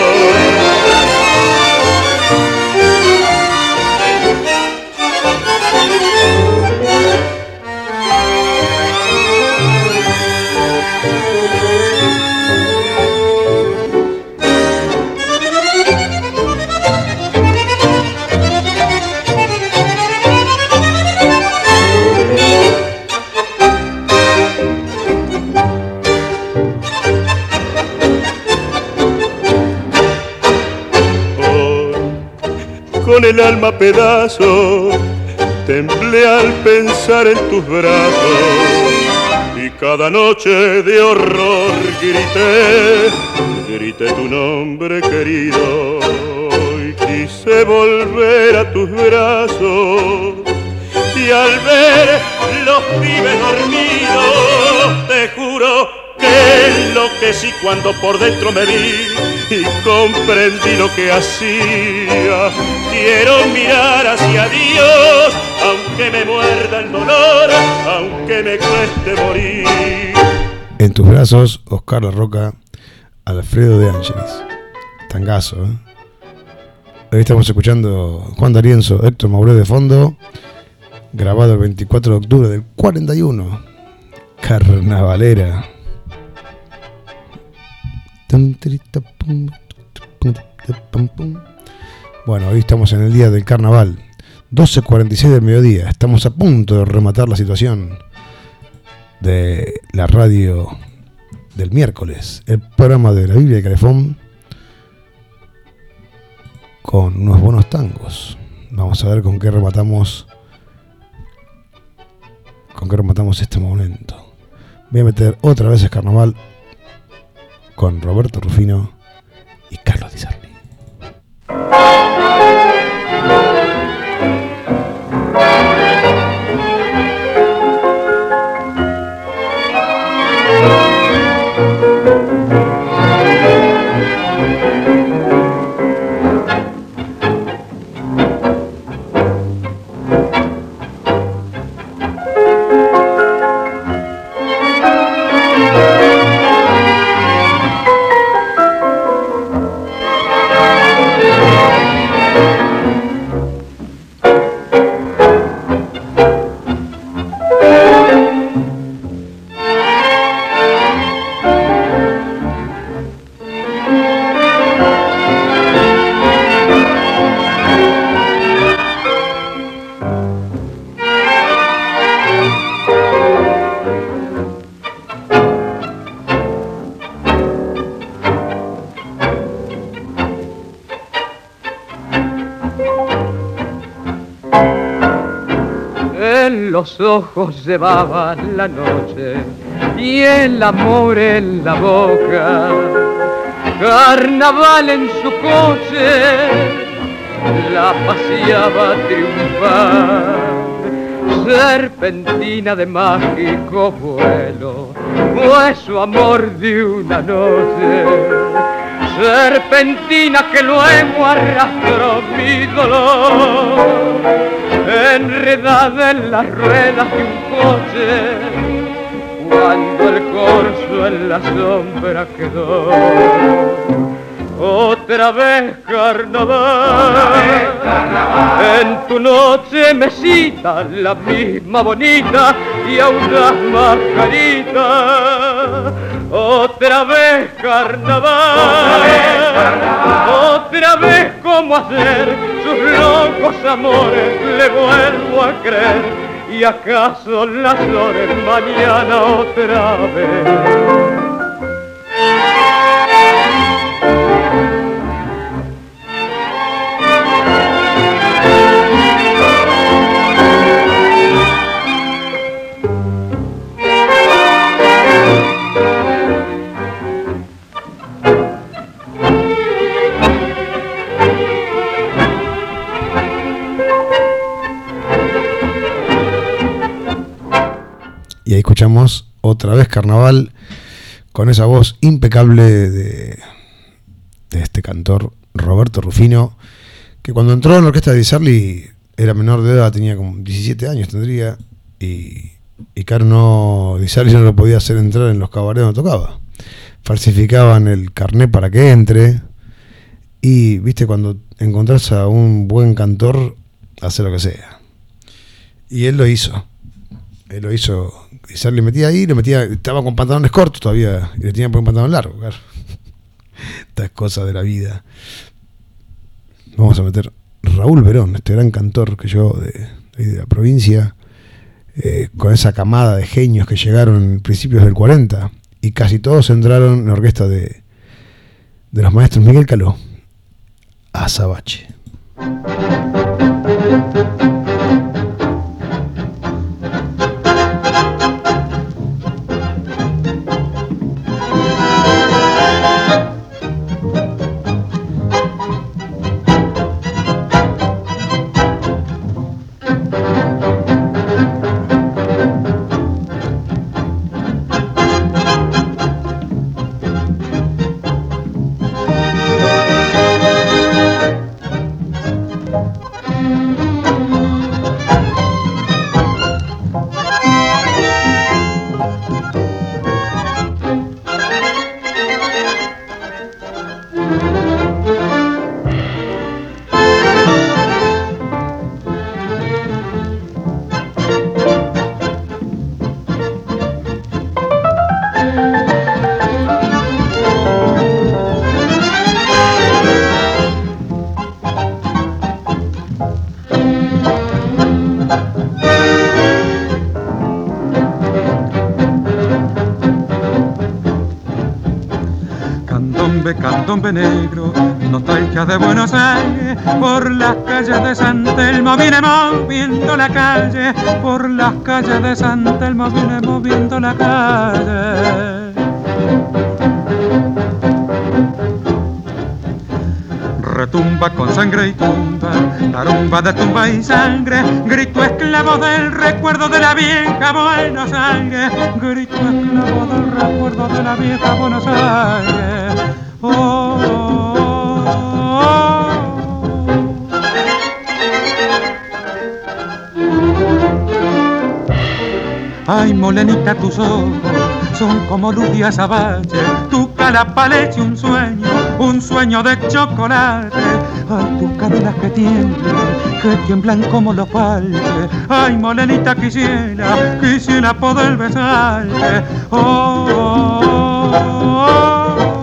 Con el alma a pedazos temblé al pensar en tus brazos, y cada noche de horror grité, grité tu nombre querido, y quise volver a tus brazos, y al ver los pibes dormidos, te juro que enloquecí cuando por dentro me vi y comprendí lo que hacía. Quiero mirar hacia Dios, aunque me muerda el dolor, aunque me cueste morir. En tus brazos, Oscar La Roca, Alfredo De Angelis. Tangazo, ¿eh? Ahí estamos escuchando Juan D'Arienzo, Héctor Mauré de fondo, grabado el veinticuatro de octubre del cuarenta y uno, Carnavalera. Bueno, hoy estamos en el día del carnaval, doce cuarenta y seis del mediodía. Estamos a punto de rematar la situación de la radio del miércoles, el programa de la Biblia de Calefón, con unos buenos tangos. Vamos a ver con qué rematamos con qué rematamos este momento. Voy a meter otra vez el carnaval con Roberto Rufino y Carlos Di Sarli. Los ojos llevaban la noche y el amor en la boca. Carnaval en su coche la paseaba triunfar. Serpentina de mágico vuelo fue su amor de una noche. Serpentina que luego arrastró mi dolor, enredada en las ruedas de un coche, cuando el corso en la sombra quedó. Otra vez carnaval, otra vez carnaval. En tu noche me cita la misma bonita y audaz mascarita. Otra vez carnaval, otra vez carnaval. Otra vez como hacer sus locos amores le vuelvo a creer. Y acaso las horas mañana otra vez. Y ahí escuchamos otra vez Carnaval con esa voz impecable de, de este cantor Roberto Rufino, que cuando entró en la orquesta de Di Sarli era menor de edad, tenía como diecisiete años tendría, y, y claro, no, Di Sarli no lo podía hacer entrar en los cabarets donde tocaba. Falsificaban el carnet para que entre, y viste, cuando encontrás a un buen cantor, hace lo que sea. Y él lo hizo. Él lo hizo. Di Sarli le metía ahí, le metía, estaba con pantalones cortos todavía, y le tenía que poner un pantalón largo, claro. Estas cosas de la vida. Vamos a meter Raúl Verón, este gran cantor que llegó de, de la provincia, eh, con esa camada de genios que llegaron en principios del cuarenta, y casi todos entraron en la orquesta de, de los maestros Miguel Caló, Azabache. Candombe, candombe negro, nostalgia de Buenos Aires, por las calles de San Telmo viene moviendo la calle, por las calles de San Telmo viene moviendo la calle. Retumba con sangre y tumba, tarumba de tumba y sangre, grito esclavo del recuerdo de la vieja Buenos Aires, grito esclavo del recuerdo de la vieja Buenos Aires. Oh, oh, oh, oh. Ay, molenita, tus ojos son como luz de azabache, tu cara parece un sueño, un sueño de chocolate. Ay, tus cadenas que tiemblan, que tiemblan como los palches. Ay, molenita, quisiera, quisiera poder besarte. Oh, oh, oh, oh.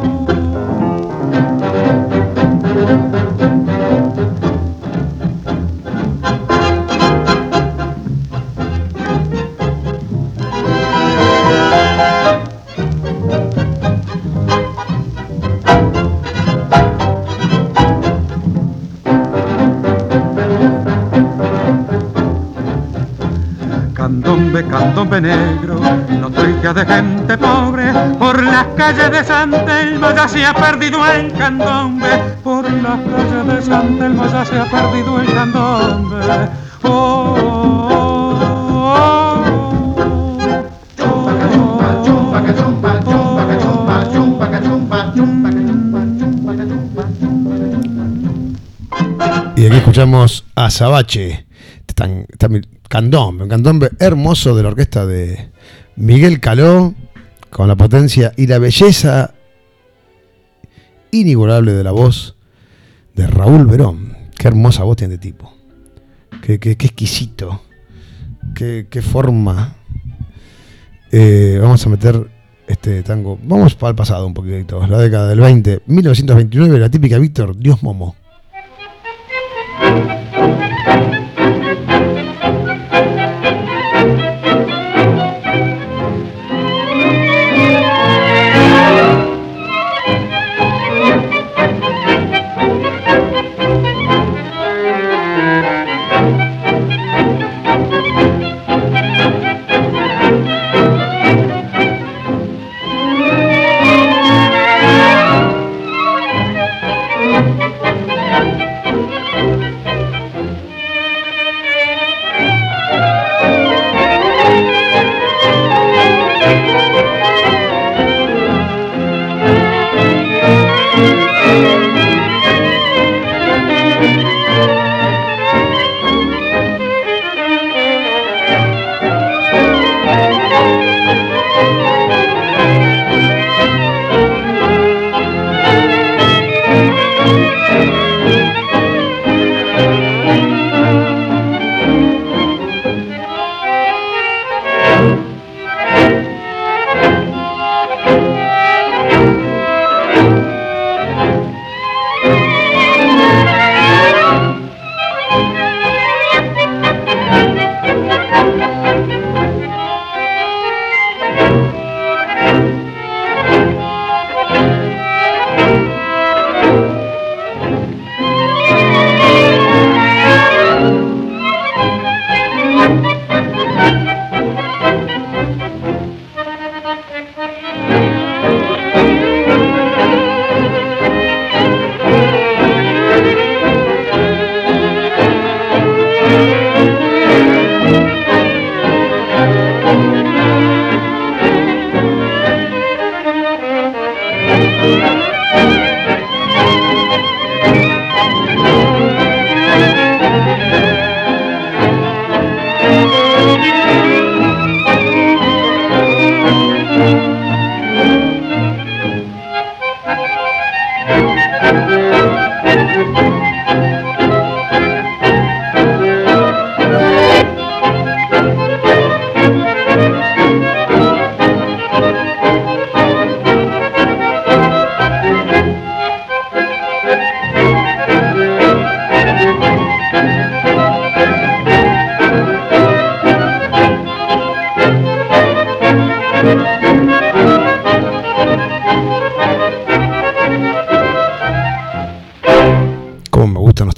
Candombe, candombe negro, nostalgia de gente pobre, por las calles de San Telmo ya se ha perdido el candombe, por las calles de San Telmo ya se ha perdido el candombe. Oh, oh, oh, oh. Y aquí escuchamos a Azabache, tan, tan, candombe, un candombe hermoso de la orquesta de Miguel Caló, con la potencia y la belleza inigualable de la voz de Raúl Verón. Qué hermosa voz tiene este tipo, qué, qué, qué exquisito, qué, qué forma. Eh, vamos a meter este tango, vamos para el pasado un poquito, la década del veinte, mil novecientos veintinueve, la típica Víctor Dios Momo.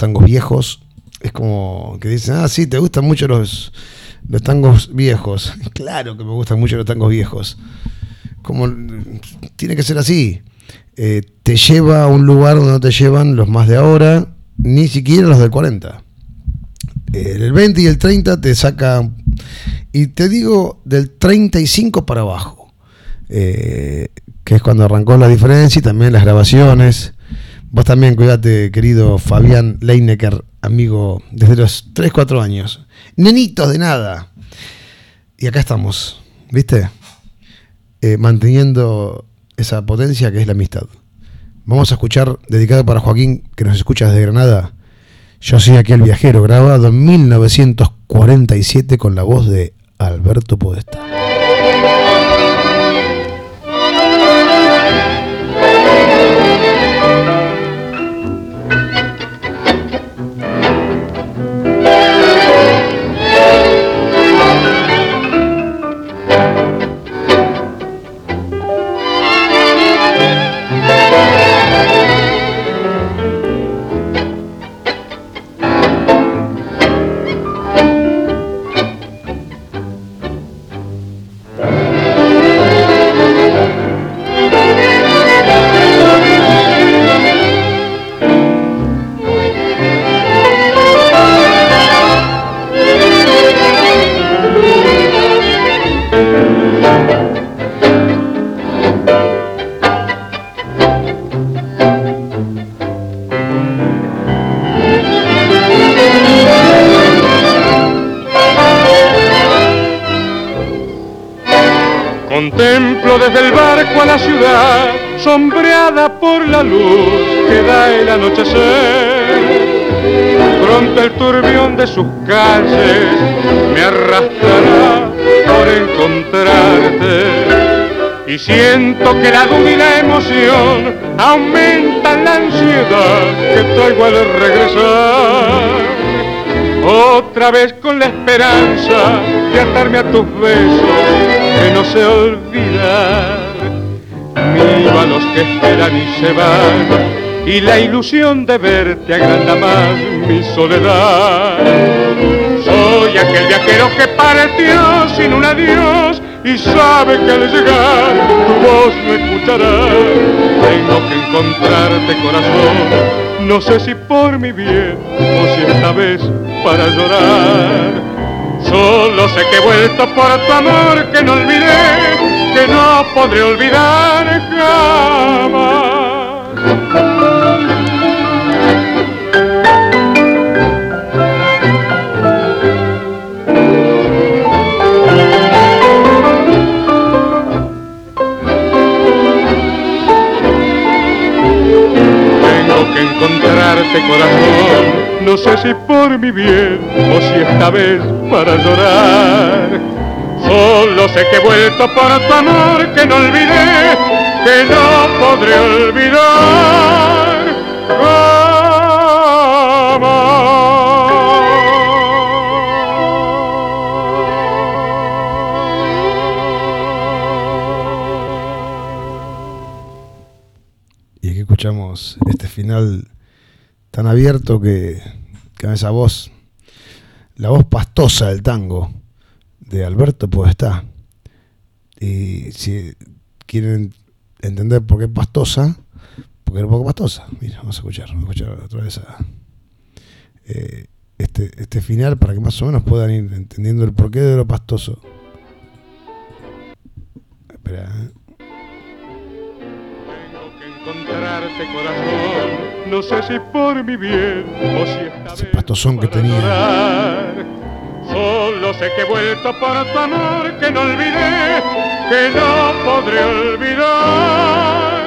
tangos viejos. Es como que dicen, ah, sí, te gustan mucho los, los tangos viejos. Claro que me gustan mucho los tangos viejos. Como tiene que ser así. Eh, te lleva a un lugar donde no te llevan los más de ahora, ni siquiera los del cuarenta. Eh, el veinte y el treinta te saca, y te digo del treinta y cinco para abajo, eh, que es cuando arrancó la diferencia y también las grabaciones. Vos también cuidate, querido Fabián Leinecker, amigo desde los tres cuatro años. Nenitos de nada. Y acá estamos, ¿viste? Eh, manteniendo esa potencia que es la amistad. Vamos a escuchar, dedicado para Joaquín, que nos escucha desde Granada, Yo soy aquel viajero, grabado en mil novecientos cuarenta y siete con la voz de Alberto Podestá. Contemplo desde el barco a la ciudad, sombreada por la luz que da el anochecer. Pronto el turbión de sus calles me arrastrará por encontrarte. Y siento que la duda y la emoción aumentan la ansiedad que traigo al regresar. Otra vez con la esperanza de atarme a tus besos que no sé olvidar. Miro a los que esperan y se van, y la ilusión de verte agranda más mi soledad. Soy aquel viajero que partió sin un adiós y sabe que al llegar tu voz me escuchará. Tengo que encontrarte, corazón, no sé si por mi bien o si esta vez para llorar. Solo sé que he vuelto por tu amor que no olvidé, que no podré olvidar jamás. Que encontrarte, corazón, no sé si por mi bien o si esta vez para llorar. Solo sé que he vuelto por tu amor que no olvidé, que no podré olvidar Escuchamos este final tan abierto que, que esa voz, la voz pastosa del tango de Alberto Podestá. Y si quieren entender por qué pastosa, porque era un poco pastosa. Mira, vamos a escuchar, vamos a escuchar otra vez a, eh, este, este final para que más o menos puedan ir entendiendo el porqué de lo pastoso. Espera, ¿eh? Encontrarte, corazón, no sé si por mi bien o si esta ese pastosón que tenía. Llorar. Solo sé que he vuelto por tu amor que no olvidé, que no podré olvidar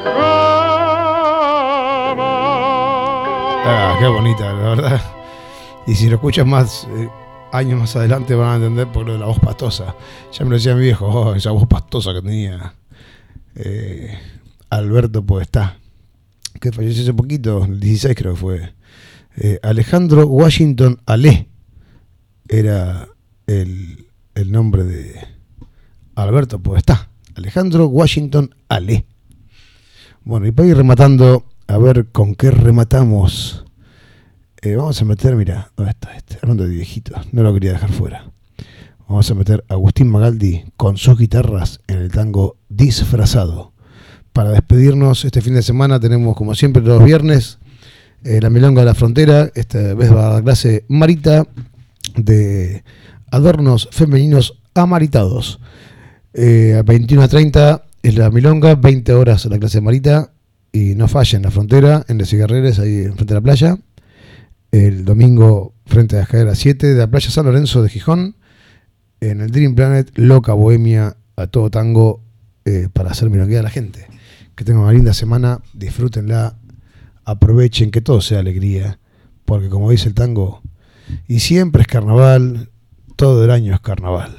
jamás. Ah, qué bonita, la verdad. Y si lo escuchas más eh, años más adelante van a entender por lo de la voz pastosa. Ya me lo decía mi viejo, oh, esa voz pastosa que tenía eh, Alberto Podestá, que falleció hace poquito, el dieciséis creo que fue. Eh, Alejandro Washington Alé era el, el nombre de Alberto Podestá. Alejandro Washington Alé. Bueno, y para ir rematando, a ver con qué rematamos Eh, vamos a meter, mira, ¿dónde está este? Hablando de viejitos, no lo quería dejar fuera. Vamos a meter a Agustín Magaldi con sus guitarras en el tango Disfrazado. Para despedirnos este fin de semana tenemos, como siempre, los viernes, eh, la Milonga de la Frontera. Esta vez va a dar clase Marita de adornos femeninos amaritados. Eh, a veintiuno a treinta es la Milonga, veinte horas la clase de Marita. Y no fallen, la Frontera, en Les Cigarreres, ahí frente a la playa. El domingo, frente a las escaleras siete de la playa San Lorenzo de Gijón. En el Dream Planet, Loca Bohemia, a todo tango, eh, para hacer milonguear a la gente. Que tengan una linda semana, disfrútenla, aprovechen, que todo sea alegría. Porque como dice el tango, y siempre es carnaval, todo el año es carnaval.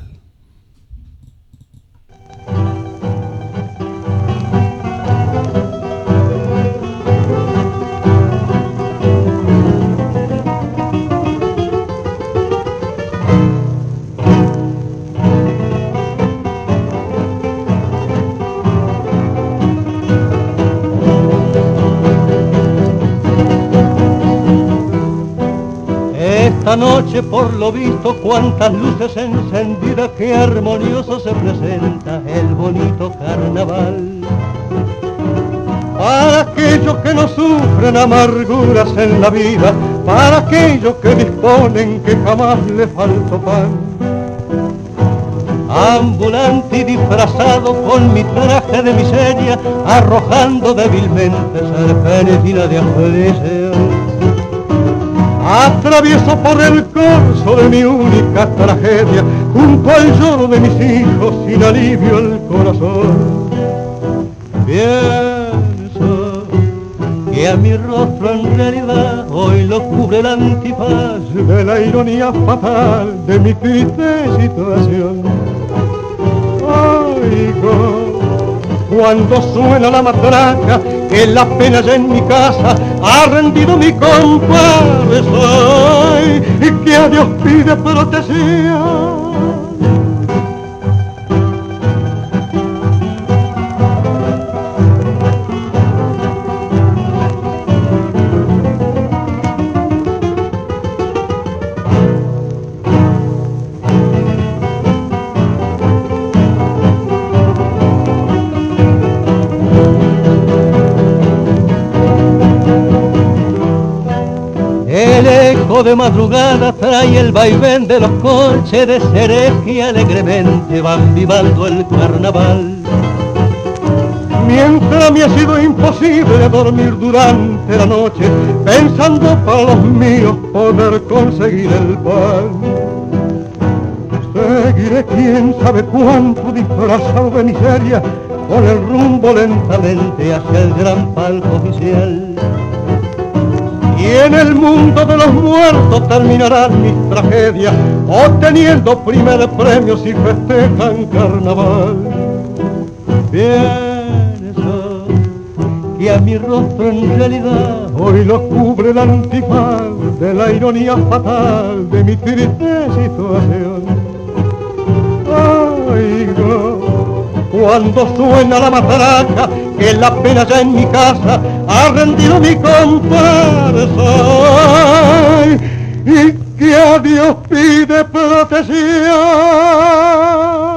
Esta noche por lo visto cuántas luces encendidas, qué armonioso se presenta el bonito carnaval. Para aquellos que no sufren amarguras en la vida, para aquellos que disponen que jamás le faltó pan. Ambulante y disfrazado con mi traje de miseria, arrojando débilmente serpentina de aflicción. Atravieso por el corso de mi única tragedia, junto al lloro de mis hijos sin alivio el corazón. Pienso que a mi rostro en realidad hoy lo cubre el antifaz de la ironía fatal de mi triste situación. Oigo cuando suena la matraca, que la pena ya en mi casa ha rendido mi compadre soy, y que a Dios pide protección. De madrugada trae el vaivén de los coches de Ceres que alegremente van vivando el carnaval. Mientras me ha sido imposible dormir durante la noche, pensando para los míos poder conseguir el pan. Seguiré quién sabe cuánto disfrazado de miseria, con el rumbo lentamente hacia el gran palco oficial. Y en el mundo de los muertos terminarán mis tragedias, obteniendo primer premio si festejan carnaval. Pienso que a mi rostro en realidad hoy lo cubre el antifaz de la ironía fatal de mi triste situación. Oigo cuando suena la matraca, que la pena ya en mi casa ha rendido mi compadre soy, y que a Dios pide protección.